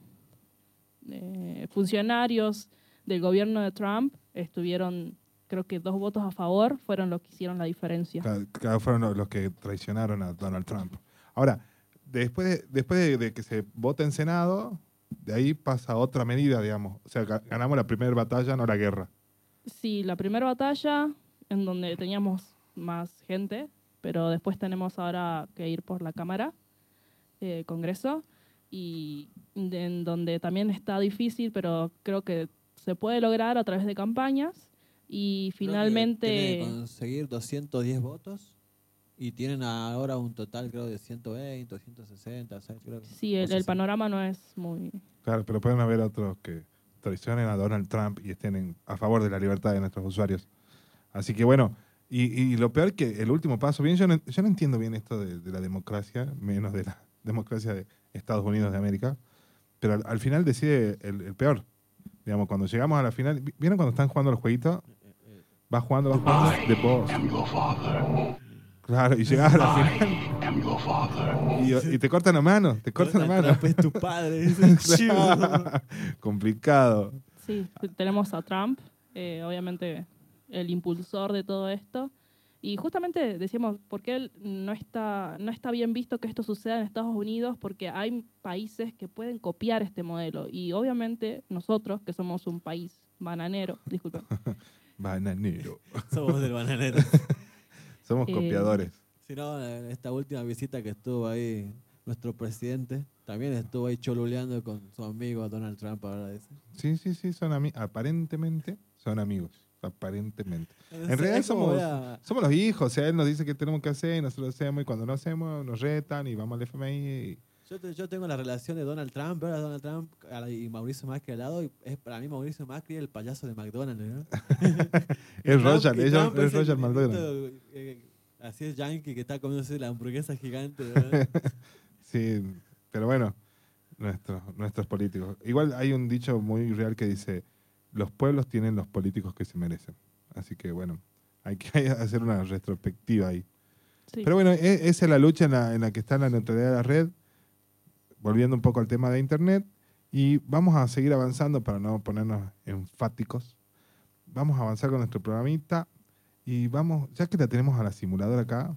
de funcionarios del gobierno de Trump, estuvieron, creo que dos votos a favor, fueron los que hicieron la diferencia. Claro, claro, fueron los, los que traicionaron a Donald Trump. Ahora, después de, después de, de que se vote en Senado, de ahí pasa otra medida, digamos. O sea, ganamos la primera batalla, no la guerra. Sí, la primera batalla en donde teníamos más gente, pero después tenemos ahora que ir por la Cámara, eh, Congreso, y de, en donde también está difícil, pero creo que se puede lograr a través de campañas, y finalmente... Tienen que conseguir doscientos diez votos. Y tienen ahora un total, creo, de ciento veinte, ciento sesenta. O sea, creo, sí, el, el panorama no es muy... Claro, pero pueden haber otros que traicionen a Donald Trump y estén en, a favor de la libertad de nuestros usuarios. Así que bueno, y, y lo peor que el último paso, bien, yo no, yo no entiendo bien esto de, de la democracia, menos de la democracia de Estados Unidos de América, pero al, al final decide el, el peor. Digamos, cuando llegamos a la final, ¿vieron cuando están jugando los jueguitos? Va jugando, va jugando, de boss. Claro, y llegás a la final y, y te cortan la mano, te cortan la mano. Es tu padre. Claro. Complicado. Sí, tenemos a Trump, eh, obviamente el impulsor de todo esto. Y justamente decíamos, ¿por qué él no está, no está bien visto que esto suceda en Estados Unidos? Porque hay países que pueden copiar este modelo. Y obviamente nosotros, que somos un país bananero, disculpen. Bananero. Somos del bananero. Somos Eh, copiadores. Si no, en esta última visita que estuvo ahí nuestro presidente, también estuvo ahí choluleando con su amigo Donald Trump, ahora dice. Sí, sí, sí, son amigos. Aparentemente son amigos. Aparentemente. En En realidad somos, a... somos los hijos. O sea, él nos dice qué tenemos que hacer y nosotros lo hacemos. Y cuando no hacemos, nos retan y vamos al F M I. Y... Yo, te, yo tengo la relación de Donald Trump, veo a Donald Trump y Mauricio Macri al lado. Y es para mí Mauricio Macri el payaso de McDonald's, ¿no? es Roger, y es, Trump es es Roger el- McDonald. eh, Así es Yankee que está comiéndose la hamburguesa gigante, ¿verdad? Sí, pero bueno, nuestros, nuestros políticos. Igual hay un dicho muy real que dice, los pueblos tienen los políticos que se merecen. Así que bueno, hay que hacer una retrospectiva ahí. Sí. Pero bueno, e- esa es la lucha en la, en la que está la neutralidad de la red, volviendo un poco al tema de Internet, y vamos a seguir avanzando para no ponernos enfáticos. Vamos a avanzar con nuestro programita y vamos, ya que la tenemos a la simuladora acá,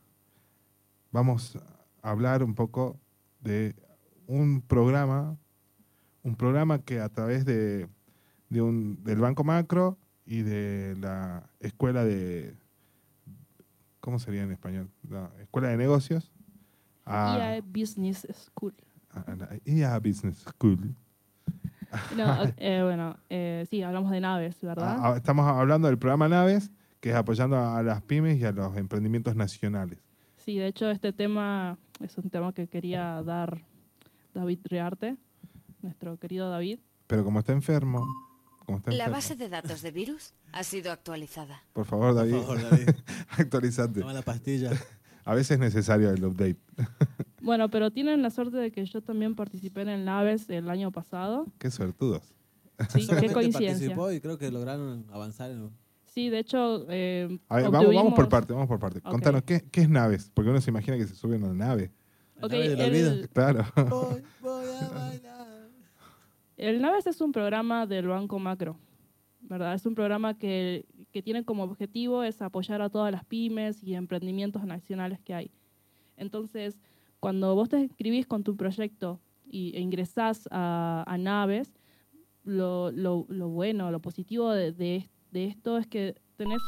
vamos a hablar un poco de un programa, un programa que a través de, de un, del Banco Macro y de la escuela de, ¿cómo sería en español? La escuela de negocios. A, I A Business School. a la I A Business School. No, eh, bueno, eh, sí, hablamos de naves, ¿verdad? A- a- estamos hablando del programa Naves, que es apoyando a las pymes y a los emprendimientos nacionales. Sí, de hecho este tema es un tema que quería dar David Rearte, nuestro querido David. Pero como está enfermo, como está La enfermo, base de datos de virus ha sido actualizada. por favor, David, Por favor, David. actualizate. Toma la pastilla. A veces es necesario el update. Bueno, pero tienen la suerte de que yo también participé en el Naves el año pasado. Qué suertudos. Sí, qué Solamente coincidencia. participó y creo que lograron avanzar en... Sí, de hecho, eh, A ver, vamos, vamos por obtuvimos- parte, vamos por parte. Ok. Contanos, ¿qué, ¿qué es Naves? Porque uno se imagina que se sube a una nave. la Ok, nave del el- olvido. Claro. Voy, voy a bailar. El Naves es un programa del Banco Macro, ¿verdad? Es un programa que, que tiene como objetivo es apoyar a todas las pymes y emprendimientos nacionales que hay. Entonces, cuando vos te inscribís con tu proyecto y, e ingresás a, a Naves, lo, lo, lo bueno, lo positivo de, de, de esto es que tenés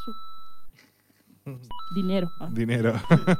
dinero. Ah, Dinero.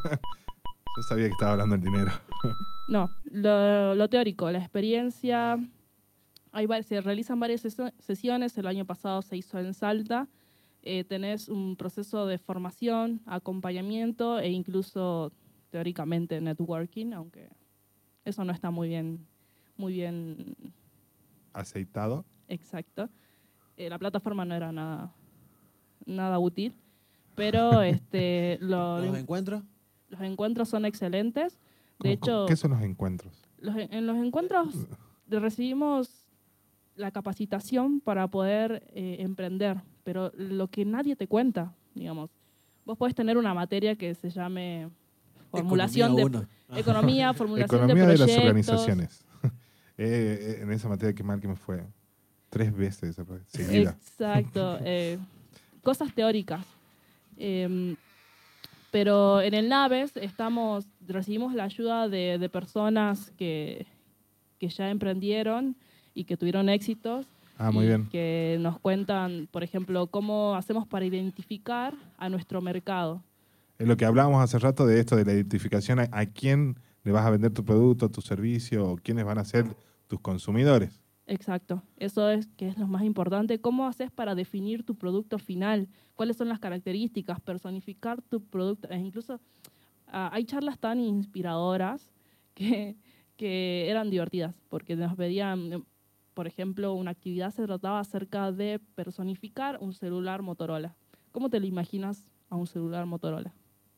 Yo sabía que estaba hablando del dinero. No, lo, lo teórico, la experiencia, hay, va- se realizan varias seso- sesiones, el año pasado se hizo en Salta, eh, tenés un proceso de formación, acompañamiento e incluso teóricamente networking, aunque eso no está muy bien, muy bien Aceitado. exacto. Eh, la plataforma no era nada, nada útil, pero este, lo- ¿Los encuentros? los encuentros son excelentes. De ¿Cómo- cómo- hecho, ¿Qué son los encuentros? Los- en los encuentros recibimos la capacitación para poder eh, emprender, pero lo que nadie te cuenta, digamos, vos podés tener una materia que se llame formulación Economía de uno. economía, formulación Economía de de las proyectos. organizaciones. Eh, eh, en esa materia que mal que me fue. Tres veces esa vez, seguida. Exacto, eh, cosas teóricas. Em, pero en el Naves estamos, recibimos la ayuda de, de personas que, que ya emprendieron y que tuvieron éxitos. Ah, muy y bien. Que nos cuentan, por ejemplo, cómo hacemos para identificar a nuestro mercado. Es lo que hablábamos hace rato de esto, de la identificación, a, a quién le vas a vender tu producto, tu servicio, o quiénes van a ser tus consumidores. Exacto, eso es que es lo más importante. ¿Cómo haces para definir tu producto final? ¿Cuáles son las características? Personificar tu producto. E incluso ah, hay charlas tan inspiradoras que, que eran divertidas, porque nos pedían, eh, por ejemplo, una actividad se trataba acerca de personificar un celular Motorola. ¿Cómo te lo imaginas a un celular Motorola?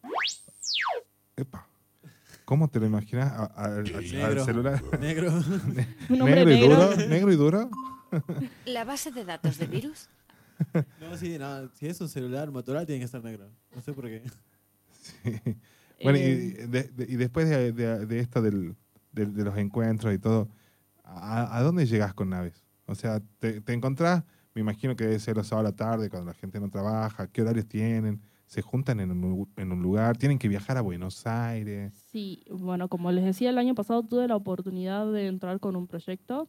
Epa. ¿Cómo te lo imaginas a- a- al, al- al Negro. celular? Negro. Un hombre ¿Negro y negro. duro? ¿Negro y duro? La base de datos de virus No, sí, no. Si es un celular Motorola, tiene que ser negro. No sé por qué. Sí. Bueno, y, Eh, de- de- y después de, de- de esto del, del- de los encuentros y todo, ¿a, a dónde llegas con Naves? O sea, te, te encontrás, me imagino que debe ser los sábados a la tarde, cuando la gente no trabaja, ¿qué horarios tienen? ¿Se juntan en un, en un lugar? ¿Tienen que viajar a Buenos Aires? Sí, bueno, como les decía, el año pasado tuve la oportunidad de entrar con un proyecto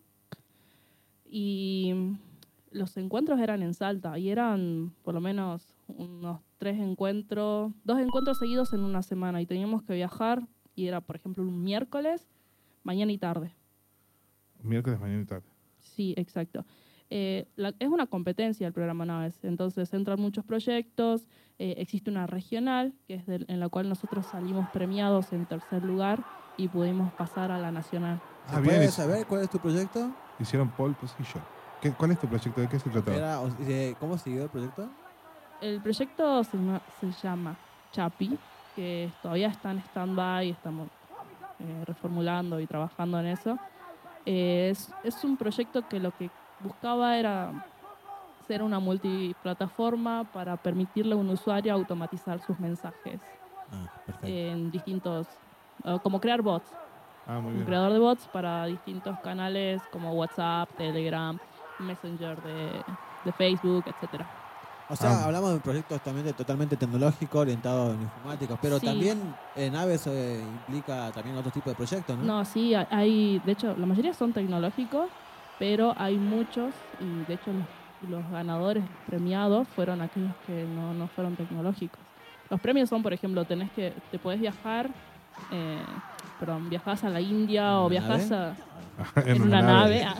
y los encuentros eran en Salta y eran por lo menos unos tres encuentros, dos encuentros seguidos en una semana y teníamos que viajar y era, por ejemplo, un miércoles, mañana y tarde. Miércoles, mañana y tarde. Sí, exacto. Eh, la- es una competencia el programa Naves, entonces entran muchos proyectos, eh, existe una regional, que es del- en la cual nosotros salimos premiados en tercer lugar y pudimos pasar a la nacional. Ah, ¿Se bien, puede es- saber cuál es tu proyecto? hicieron pole position. ¿Qué, ¿Cuál es tu proyecto? ¿De qué se trataba? Era, o- eh, ¿Cómo siguió el proyecto? El proyecto se, llama- se llama Chapi, que todavía está en stand-by, estamos eh, reformulando y trabajando en eso. Eh, es, es un proyecto que lo que buscaba era ser una multiplataforma para permitirle a un usuario automatizar sus mensajes Ah, perfecto. en distintos, uh, como crear bots. Ah, muy Un bien. creador de bots para distintos canales como WhatsApp, Telegram, Messenger de, de Facebook, etcétera. O sea, Ah. hablamos de proyectos también de totalmente tecnológicos, orientados en informática, pero Sí. también en Naves eh, implica también otro tipo de proyectos, ¿no? No, sí, hay- hay, de hecho, la mayoría son tecnológicos, pero hay muchos, y de hecho los, los ganadores premiados fueron aquellos que no, no fueron tecnológicos. Los premios son, por ejemplo, tenés que, te podés viajar, eh, perdón, viajás a la India ¿En o una viajás nave? a, en, una, nave. Ah,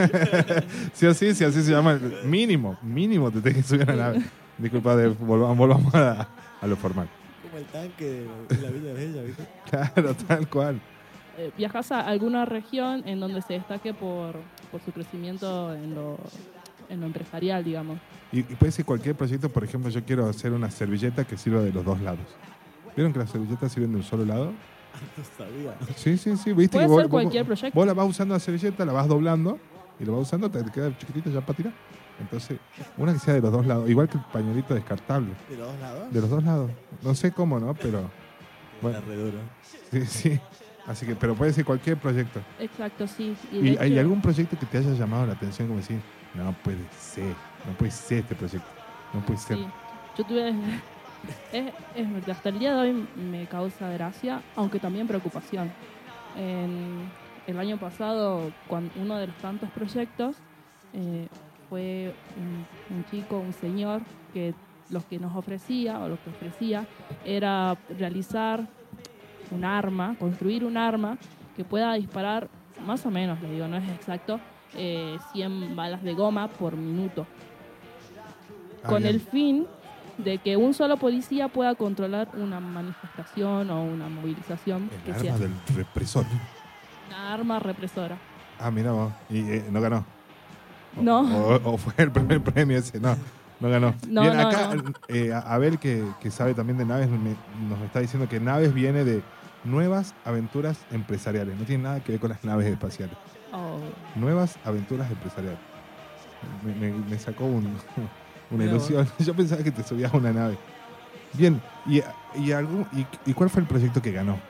Sí o sí, sí, así se llama. Mínimo, mínimo te tenés que subir a la nave. Disculpa, de, volvamos, volvamos a, a lo formal. Como el tanque de la Villa Bella, ¿viste? Claro, tal cual. eh, viajás a alguna región en donde se destaque por, por su crecimiento en lo, en lo empresarial, digamos. Y, y puede ser cualquier proyecto, por ejemplo, yo quiero hacer una servilleta que sirva de los dos lados. ¿Vieron que las servilletas sirven de un solo lado? No sabía. Sí, sí, sí. ¿Viste? Puede que vos, ser cualquier vos, proyecto. vos la vas usando la servilleta, la vas doblando y lo vas usando, te queda chiquitito ya para tirar. Entonces, una que sea de los dos lados, igual que el pañuelito descartable. ¿De los dos lados? De los dos lados. No sé cómo, ¿no? Pero, bueno, Está re duro. sí, sí. Así que, pero puede ser cualquier proyecto. Exacto, sí. Y ¿Y de hay hecho- algún proyecto que te haya llamado la atención como decir, no puede ser, no puede ser este proyecto, no puede ser? Sí. Yo tuve. Es, es verdad, hasta el día de hoy me causa gracia, aunque también preocupación. En el año pasado, cuando uno de los tantos proyectos eh, fue un, un chico, un señor, que lo que nos ofrecía, o lo que ofrecía, era realizar un arma, construir un arma que pueda disparar, más o menos, le digo, no es exacto, eh, cien balas de goma por minuto. Ah, Con bien. el fin de que un solo policía pueda controlar una manifestación o una movilización El que arma sea del represor. una arma represora. Ah, mira vos. Y eh, no ganó. O- No. O, o fue el primer premio ese. No, no ganó. No, Bien, no, acá no. eh, Abel, que, que sabe también de Naves, me- nos está diciendo que Naves viene de nuevas aventuras empresariales. No tiene nada que ver con las naves espaciales. Oh, Nuevas aventuras empresariales. Me, me- me sacó un- una Mira vos. ilusión. Yo pensaba que te subías a una nave. Bien, ¿y, y, algún, y, y cuál fue el proyecto que ganó?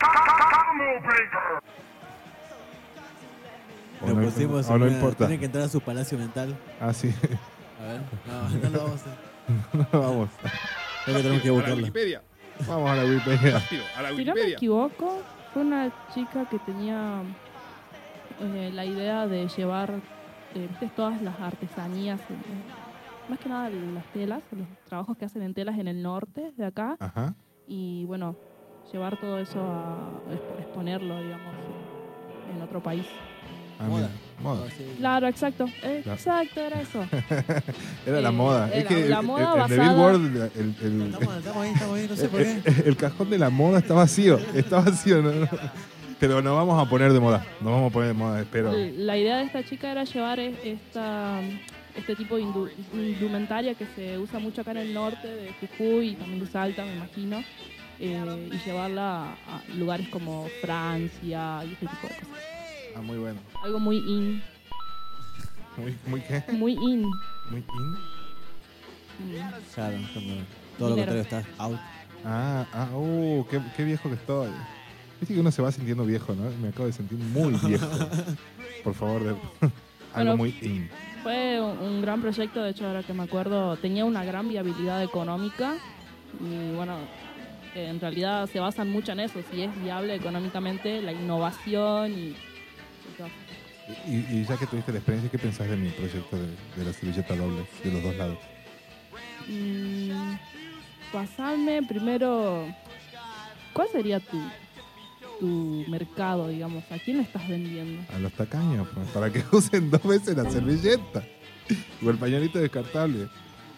O Lo no, pusimos o en no una- importa. Tiene que entrar a su palacio mental. Ah, sí. A ver. No, no lo vamos a hacer. Vamos. Creo que tenemos que A la buscarlo. Wikipedia. Vamos a la Wikipedia. Rápido, a la si no me Wikipedia. equivoco, fue una chica que tenía eh, la idea de llevar eh, ¿viste? Todas las artesanías, eh, más que nada las telas, los trabajos que hacen en telas en el norte de acá, Ajá. y bueno, llevar todo eso a exp- exponerlo, digamos, en otro país. Ah, Moda. mira, moda. Ah, sí. Claro, exacto, exacto, era eso. Era la Eh, moda. era es que la el- moda el, el de basada- Billboard, el, el- Estamos, estamos ahí, estamos ahí, no sé por el- qué. el- el cajón de la moda está vacío. Está vacío. No, no. Pero nos vamos a poner de moda. Nos vamos a poner de moda, espero. La idea de esta chica era llevar es- esta, este tipo de indu- indumentaria que se usa mucho acá en el norte, de Jujuy y también de Salta, me imagino, eh, y llevarla a, a lugares como Francia y ese tipo de cosas. Ah, muy bueno. Algo muy in, Muy, muy qué? muy in. Muy in. Mm. Claro, cuando todo lo Dinero. contrario está out. Ah, ah, uh, qué, qué viejo que estoy. Viste que uno se va sintiendo viejo, ¿no? Me acabo de sentir muy viejo. Por favor, de- algo Bueno, muy in. Fue un, un gran proyecto, de hecho, ahora que me acuerdo, tenía una gran viabilidad económica y bueno, en realidad se basan mucho en eso, si es viable económicamente, la innovación y, y todo. Y, y ya que tuviste la experiencia, ¿qué pensás de mi proyecto de, de la servilleta doble, de los dos lados? Mm, pasarme primero, ¿cuál sería tu, tu mercado, digamos? ¿A quién le estás vendiendo? A los tacaños, pues, para que usen dos veces la servilleta. O el pañuelito descartable.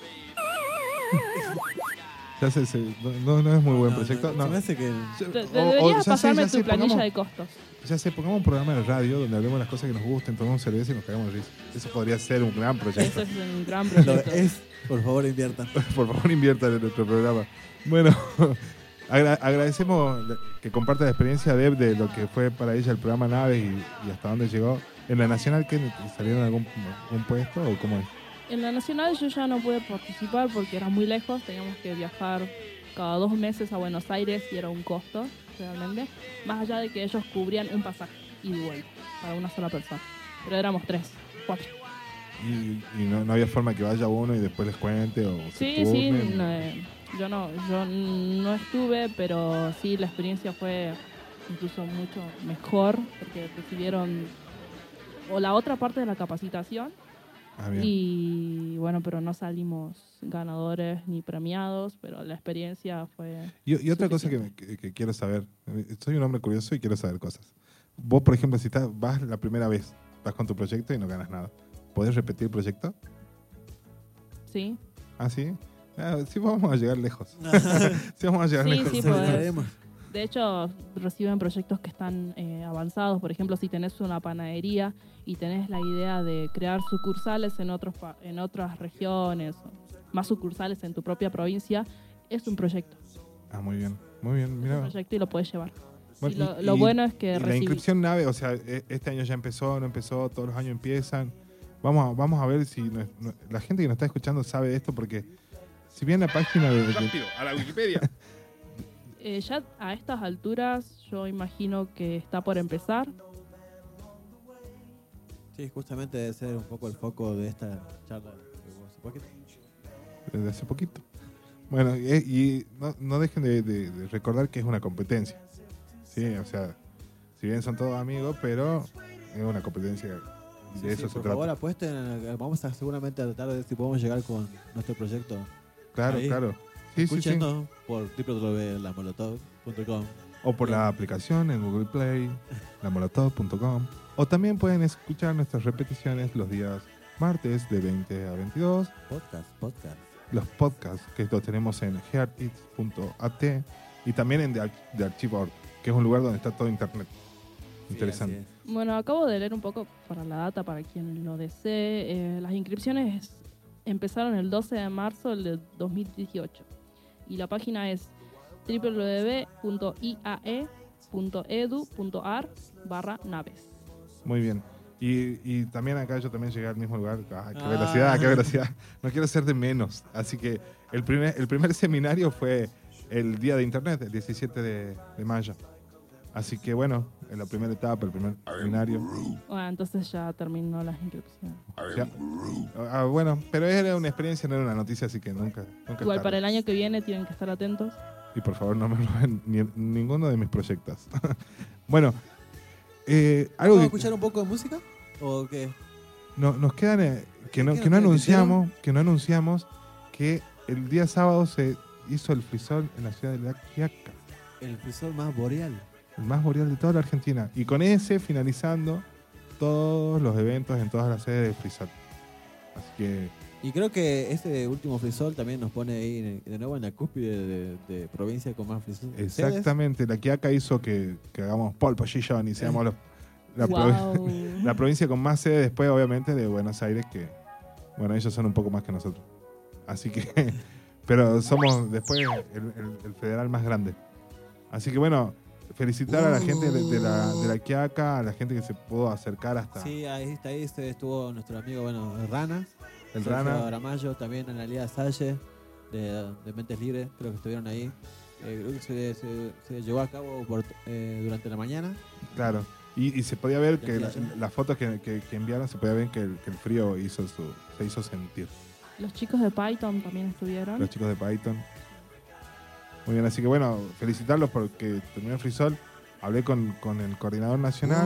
Ya sé, sé, no, no es muy buen No, proyecto. no, No. se me hace que. Ya- De- o- o deberías ya sé, pasarme ya tu sé, planilla pongamos- de costos. Ya sé, pongamos un programa de radio donde hablemos de las cosas que nos gusten, tomemos cerveza y nos cagamos de risa. Eso podría ser un gran proyecto. Eso es un gran Lo proyecto. es, por favor, inviertan. Por favor, inviertan en nuestro programa. Bueno, Agra- agradecemos que comparte la experiencia Deb de lo que fue para ella el programa Naves y, y hasta dónde llegó. ¿En la Nacional qué salieron algún, algún puesto o cómo es? En la Nacional yo ya no pude participar porque era muy lejos, teníamos que viajar cada dos meses a Buenos Aires y era un costo realmente, más allá de que ellos cubrían un pasaje y de vuelta para una sola persona, pero éramos tres, cuatro. Y, y no, no había forma que vaya uno y después les cuente o se Sí, sí, turnen. no, eh, yo no, yo no estuve, pero sí la experiencia fue incluso mucho mejor porque recibieron o la otra parte de la capacitación. Ah, bien. Y bueno, pero no salimos ganadores ni premiados, pero la experiencia fue... Y, y otra cosa que, me- que- que quiero saber, soy un hombre curioso y quiero saber cosas. Vos, por ejemplo, si estás, vas la primera vez, vas con tu proyecto y no ganas nada, ¿podés repetir el proyecto? Sí, ¿Ah, sí? Ah, sí, vamos a llegar lejos. sí, vamos a llegar sí, lejos. sí, podés. De hecho, reciben proyectos que están eh, avanzados. Por ejemplo, si tenés una panadería y tenés la idea de crear sucursales en, otros, pa- en otras regiones, más sucursales en tu propia provincia, es un proyecto. Ah, muy bien, muy bien. Es un Mira. proyecto y lo puedes llevar. Bueno, Y lo, y- lo y- bueno es que y la recibí- inscripción nave, o sea, e- este año ya empezó, no empezó, todos los años empiezan. Vamos a, vamos a ver si no- no- la gente que nos está escuchando sabe de esto, porque si bien la página de... de- Rápido, a la Wikipedia. Eh, ya a estas alturas yo imagino que está por empezar. Sí, justamente debe ser un poco el foco de esta charla. desde hace poquito. Bueno, y, y no, no dejen de, de- de recordar que es una competencia. Sí, o sea, si bien son todos amigos, pero es una competencia y Sí, de sí, eso se por trata. favor, apuesten. eh, Vamos a seguramente a tratar de ver si podemos llegar con nuestro proyecto. Claro, ahí. claro. Sí, sí, sí. Escúchenos por w w w punto la molotov punto com. O por la aplicación en Google Play, la molotov punto com. O también pueden escuchar nuestras repeticiones los días martes de veinte a veintidós. Podcast, podcast. Los podcasts que los tenemos en heartits punto a t y también en The, Ar- The Archive punto org, que es un lugar donde está todo internet. Interesante. Bueno, acabo de leer un poco para la data, para quien lo desee. Eh, las inscripciones empezaron el doce de marzo del dos mil dieciocho y la página es w w w punto i a e punto e d u punto a r barra naves. Muy bien. Y, y también acá yo también llegué al mismo lugar. Ah, qué Ah. velocidad, qué velocidad. No quiero ser de menos. Así que el primer, el primer seminario fue el día de internet, el diecisiete de, de mayo. Así que bueno, en la primera etapa, el primer seminario. Bueno, entonces ya terminó las inscripciones. Ya. Ah, bueno, pero era una experiencia, no era una noticia, así que nunca, nunca Igual es para tarde. el año que viene tienen que estar atentos. Y por favor no me roben ni, ninguno de mis proyectos. Bueno, eh, algo ¿Vamos a que escuchar un poco de música? ¿O qué? no, nos quedan eh, que no, ¿Qué que no nos queda, anunciamos, que no anunciamos que el día sábado se hizo el frisol en la ciudad de La Quiaca, El frisol más boreal. el más boreal de toda la Argentina. Y con ese finalizando todos los eventos en todas las sedes de frisol. Así que Y creo que este último frisol también nos pone ahí de nuevo en la cúspide de, de provincia con más frisol. exactamente, La Quiaca hizo que, que hagamos pole position y seamos los, la, Wow. provi- la provincia con más sede después, obviamente, de Buenos Aires, que, bueno, ellos son un poco más que nosotros. Así que, pero somos después el, el- el federal más grande. Así que, bueno, felicitar a la gente de, de la, de la Quiaca, a la gente que se pudo acercar hasta Sí, ahí está, ahí este estuvo nuestro amigo, bueno, Rana. el Sergio Rana. Aramayo, también Analia Salle, de, de Mentes Libres, creo que estuvieron ahí. Eh, creo que se, se- se llevó a cabo por, eh, durante la mañana. Claro. Y, y se podía ver que Ya, la- ya, ya. las fotos que, que- que enviaron, se podía ver que el, que el frío hizo su, se hizo sentir. Los chicos de Python también estuvieron. Los chicos de Python. Muy bien, así que bueno, felicitarlos porque terminó el frisol. Hablé con, con el coordinador nacional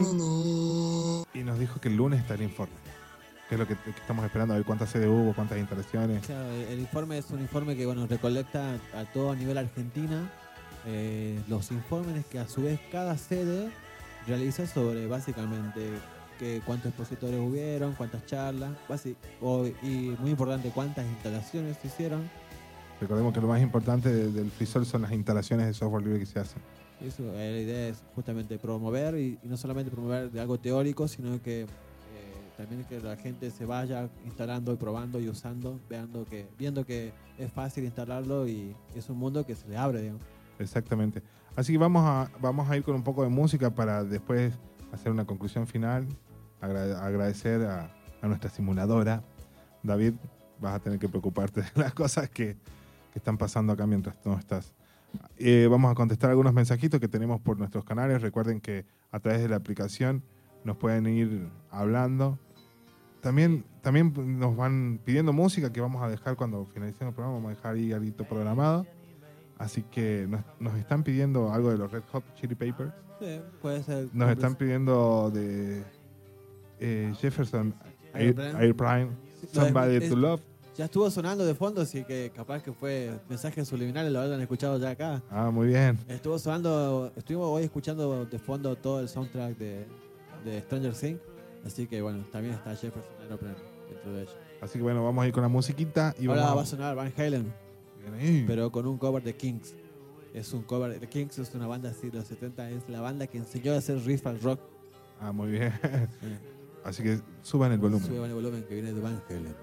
y nos dijo que el lunes está el informe. Que es lo que, que estamos esperando, a ver cuántas sedes hubo, cuántas instalaciones. Claro, el, el informe es un informe que bueno recolecta a todo a nivel Argentina eh, los informes que a su vez cada sede realiza sobre básicamente que cuántos expositores hubieron, cuántas charlas, basi- o- y muy importante cuántas instalaciones se hicieron. Recordemos que lo más importante de- del frisol son las instalaciones de software libre que se hacen. Eso, eh, la idea es justamente promover y, y no solamente promover de algo teórico, sino que eh, también que la gente se vaya instalando y probando y usando, viendo que, viendo que es fácil instalarlo y es un mundo que se le abre, digamos. Exactamente. Así que vamos a, vamos a ir con un poco de música para después hacer una conclusión final. Agra- agradecer a, a nuestra simuladora. David, vas a tener que preocuparte de las cosas que, que están pasando acá mientras no estás. Eh, vamos a contestar algunos mensajitos que tenemos por nuestros canales. Recuerden que a través de la aplicación nos pueden ir hablando. También, también nos van pidiendo música que vamos a dejar cuando finalicemos el programa. Vamos a dejar ahí algo programado. Así que nos, nos están pidiendo algo de los Red Hot Chili Peppers. Sí, puede ser. Nos están pidiendo de eh, Jefferson Air, Airplane. Airplane, Somebody Es- to Love. Ya estuvo sonando de fondo, así que capaz que fue mensajes subliminales, lo hayan escuchado ya acá. Ah, muy bien. Estuvo sonando, estuvimos hoy escuchando de fondo todo el soundtrack de, de Stranger Things, así que bueno, también está Jefferson Airplane dentro de ella. Así que bueno, vamos a ir con la musiquita y Ahora vamos va a sonar Van Halen, Bien ahí. pero con un cover de Kings. Es un cover de Kings, es una banda así de los setenta, es la banda que enseñó a hacer riff al rock. Ah, muy bien. Eh, Así que suban el volumen. Suban el volumen que viene de Van Halen.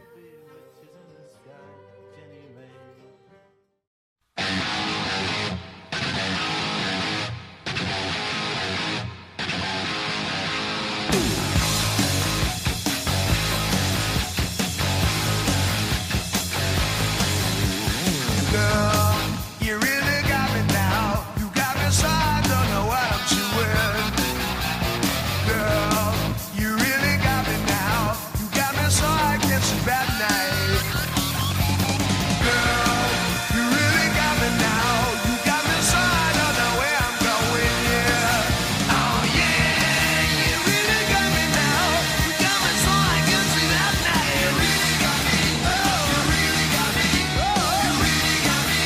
Girl, you really got me now. You got me so I don't know what I'm doing. Girl, you really got me now. You got me so I can't sleep at night. Girl, you really got me now. You got me so I don't know where I'm going. Yeah. Oh yeah, you really got me now. You got me so I can't sleep at night. You really got me. Oh, you really got me. Oh, you really got me.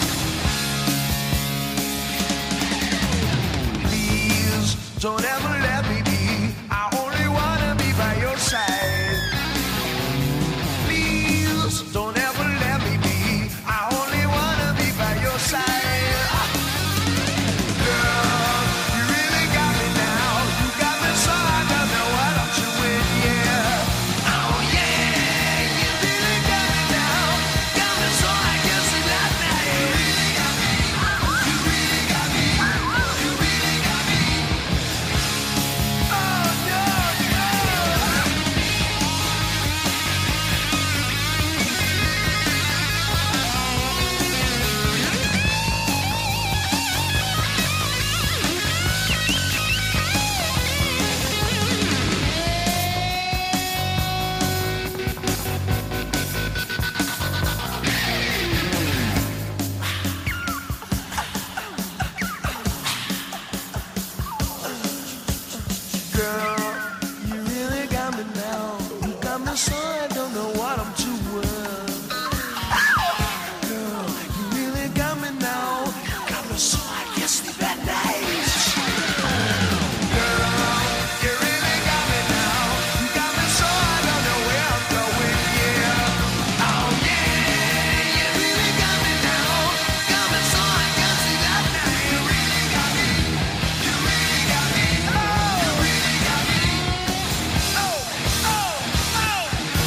Please don't ever let me be. I only wanna be by your side. Please don't ever let me be. I only wanna be by your side. Girl, you really got me now. You got me so I don't know what I'm doing. Yeah. Oh yeah, you really got me now. Got me so I can't sleep at night. You really got me. You really got me. You really got me. Oh no, no. Girl, you really got me now. You got me so I don't know what I'm doing. Girl, you really got me now. You got me so I can't sleep at night. Girl, you really got me now. You got me so I don't know where I'm going. Yeah. Oh yeah, you really got me now. Got me so I can't sleep at night. You really got me. You really got me. Oh, you really got me. Oh, oh, oh.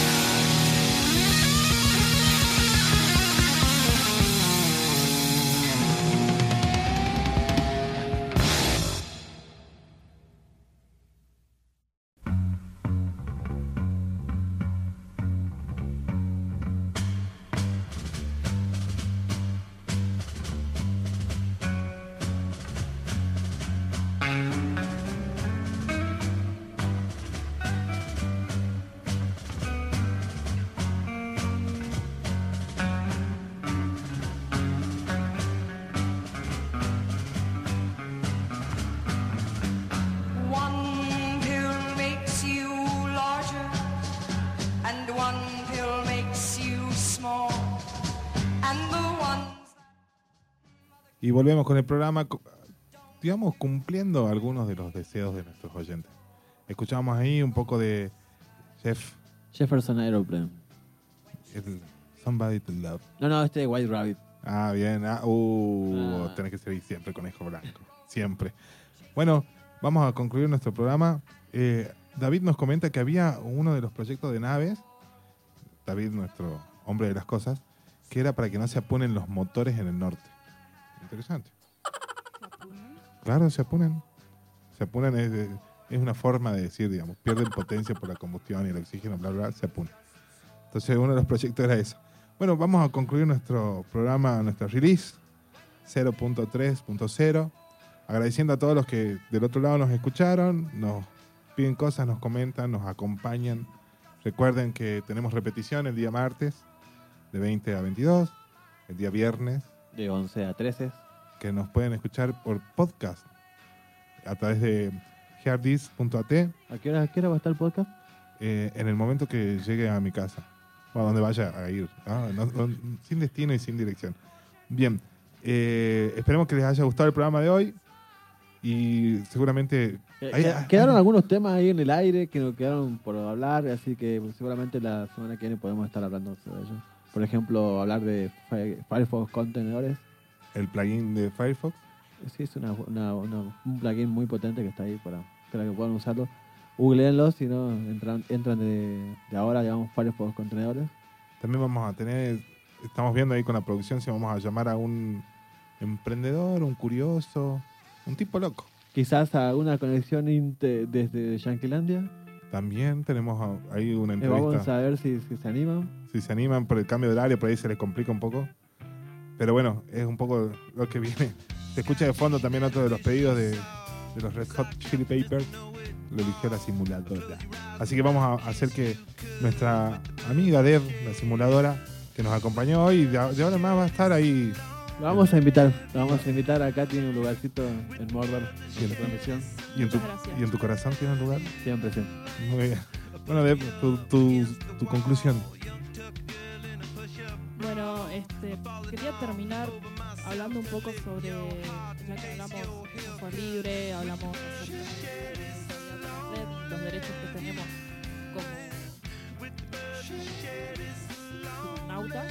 One pill makes you larger, and one pill makes you small, and the ones. Y volvemos con el programa, cu- digamos, cumpliendo algunos de los deseos de nuestros oyentes. Escuchamos ahí un poco de Jeff, Jefferson Airplane. el Somebody to Love. No, no, este es White Rabbit. Ah, bien. Ah, uh, Ah. tenés que ser siempre conejo blanco. Siempre. Bueno, vamos a concluir nuestro programa. Eh, David nos comenta que había uno de los proyectos de naves, David, nuestro hombre de las cosas, que era para que no se apunen los motores en el norte. Interesante. Claro, se apunan. Se apunan es, es una forma de decir, digamos, pierden potencia por la combustión y el oxígeno, bla, bla, se apunan. Entonces uno de los proyectos era eso. Bueno, vamos a concluir nuestro programa, nuestra release cero punto tres punto cero. Agradeciendo a todos los que del otro lado nos escucharon, nos piden cosas, nos comentan, nos acompañan. Recuerden que tenemos repetición el día martes de veinte a veintidós, el día viernes de once a trece, que nos pueden escuchar por podcast a través de harddisk punto a t. ¿A qué hora, a qué hora va a estar el podcast? Eh, en el momento que llegue a mi casa, o a donde vaya a ir, ¿no? No, no, sin destino y sin dirección. Bien, eh, esperemos que les haya gustado el programa de hoy y seguramente... Hay, quedaron hay, algunos temas ahí en el aire que nos quedaron por hablar, así que seguramente la semana que viene podemos estar hablando sobre ello. Por ejemplo, hablar de Firefox Contenedores. El plugin de Firefox. Sí, es una, una, una, un plugin muy potente que está ahí para, para que puedan usarlo. Googleenlo, si no, entran, entran de, de ahora, digamos, Firefox Contenedores. También vamos a tener, estamos viendo ahí con la producción si vamos a llamar a un emprendedor, un curioso, un tipo loco. Quizás a una conexión inter, desde Yanquilandia. También tenemos ahí una entrevista. Eh, vamos a ver si, si se animan. Si se animan por el cambio de horario, por ahí se les complica un poco. Pero bueno, es un poco lo que viene. Se escucha de fondo también otro de los pedidos de, de los Red Hot Chili Peppers. Lo eligió la simuladora. Así que vamos a hacer que nuestra amiga Dev, la simuladora, que nos acompañó hoy, de ahora más va a estar ahí. Lo vamos a invitar, lo vamos a invitar. Acá tiene un lugarcito en Mordor y en la transmisión. ¿Y en, tu, ¿Y en tu corazón tiene un lugar? Siempre, sí. Muy bien. Bueno, Dev, tu, tu, tu conclusión. Bueno, este, quería terminar hablando un poco sobre, ya que hablamos de software libre, hablamos acerca de red, los derechos que tenemos como astronautas.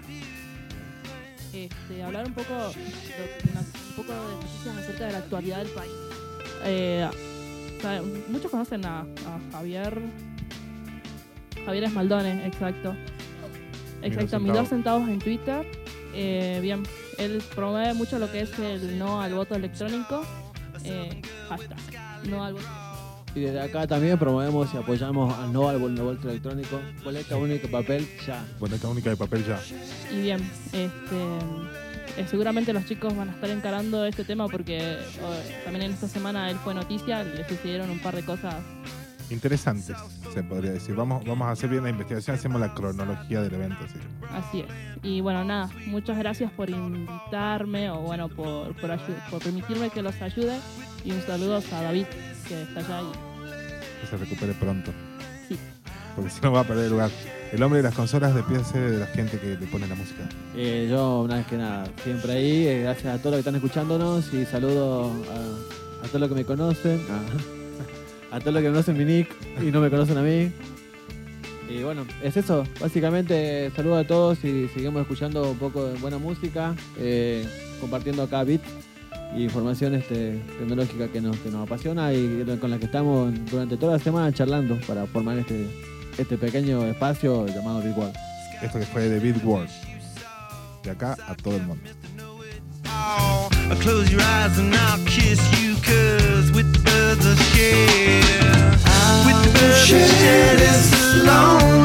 Este, hablar un poco, de, una, un poco de noticias acerca de la actualidad del país. Eh, o sea, muchos conocen a, a Javier Javier Esmaldones, exacto. Exacto, mis dos centavos en Twitter. Eh, bien, él promueve mucho lo que es el no al voto electrónico. Eh, hashtag, no al voto electrónico. Y desde acá también promovemos y apoyamos al no al voto electrónico. Boleta única de papel ya. Boleta única de papel ya. Y bien, este, eh, seguramente los chicos van a estar encarando este tema porque oh, también en esta semana él fue noticia, le sucedieron un par de cosas interesantes, se podría decir. Vamos, vamos a hacer bien la investigación, hacemos la cronología del evento. ¿Sí? Así es. Y bueno, nada, muchas gracias por invitarme o bueno, por, por, por permitirme que los ayude. Y un saludo a David, que está allá y que se recupere pronto. Sí. Porque si no va a perder el lugar. El hombre de las consolas, despídense de la gente que le pone la música. Eh, yo, una vez que nada, siempre ahí. Eh, gracias a todos los que están escuchándonos y saludo a, a todos los que me conocen. A, a todos los que conocen mi nick y no me conocen a mí. Y bueno, es eso. Básicamente, saludo a todos y seguimos escuchando un poco de buena música, eh, compartiendo acá beats y información este, tecnológica que nos, que nos apasiona y con la que estamos durante toda la semana charlando para formar este, este pequeño espacio llamado Beat World. Esto que fue de Beat World. De acá a todo el mundo. Close your eyes and I'll kiss you, cause with the shed, with the shed is long.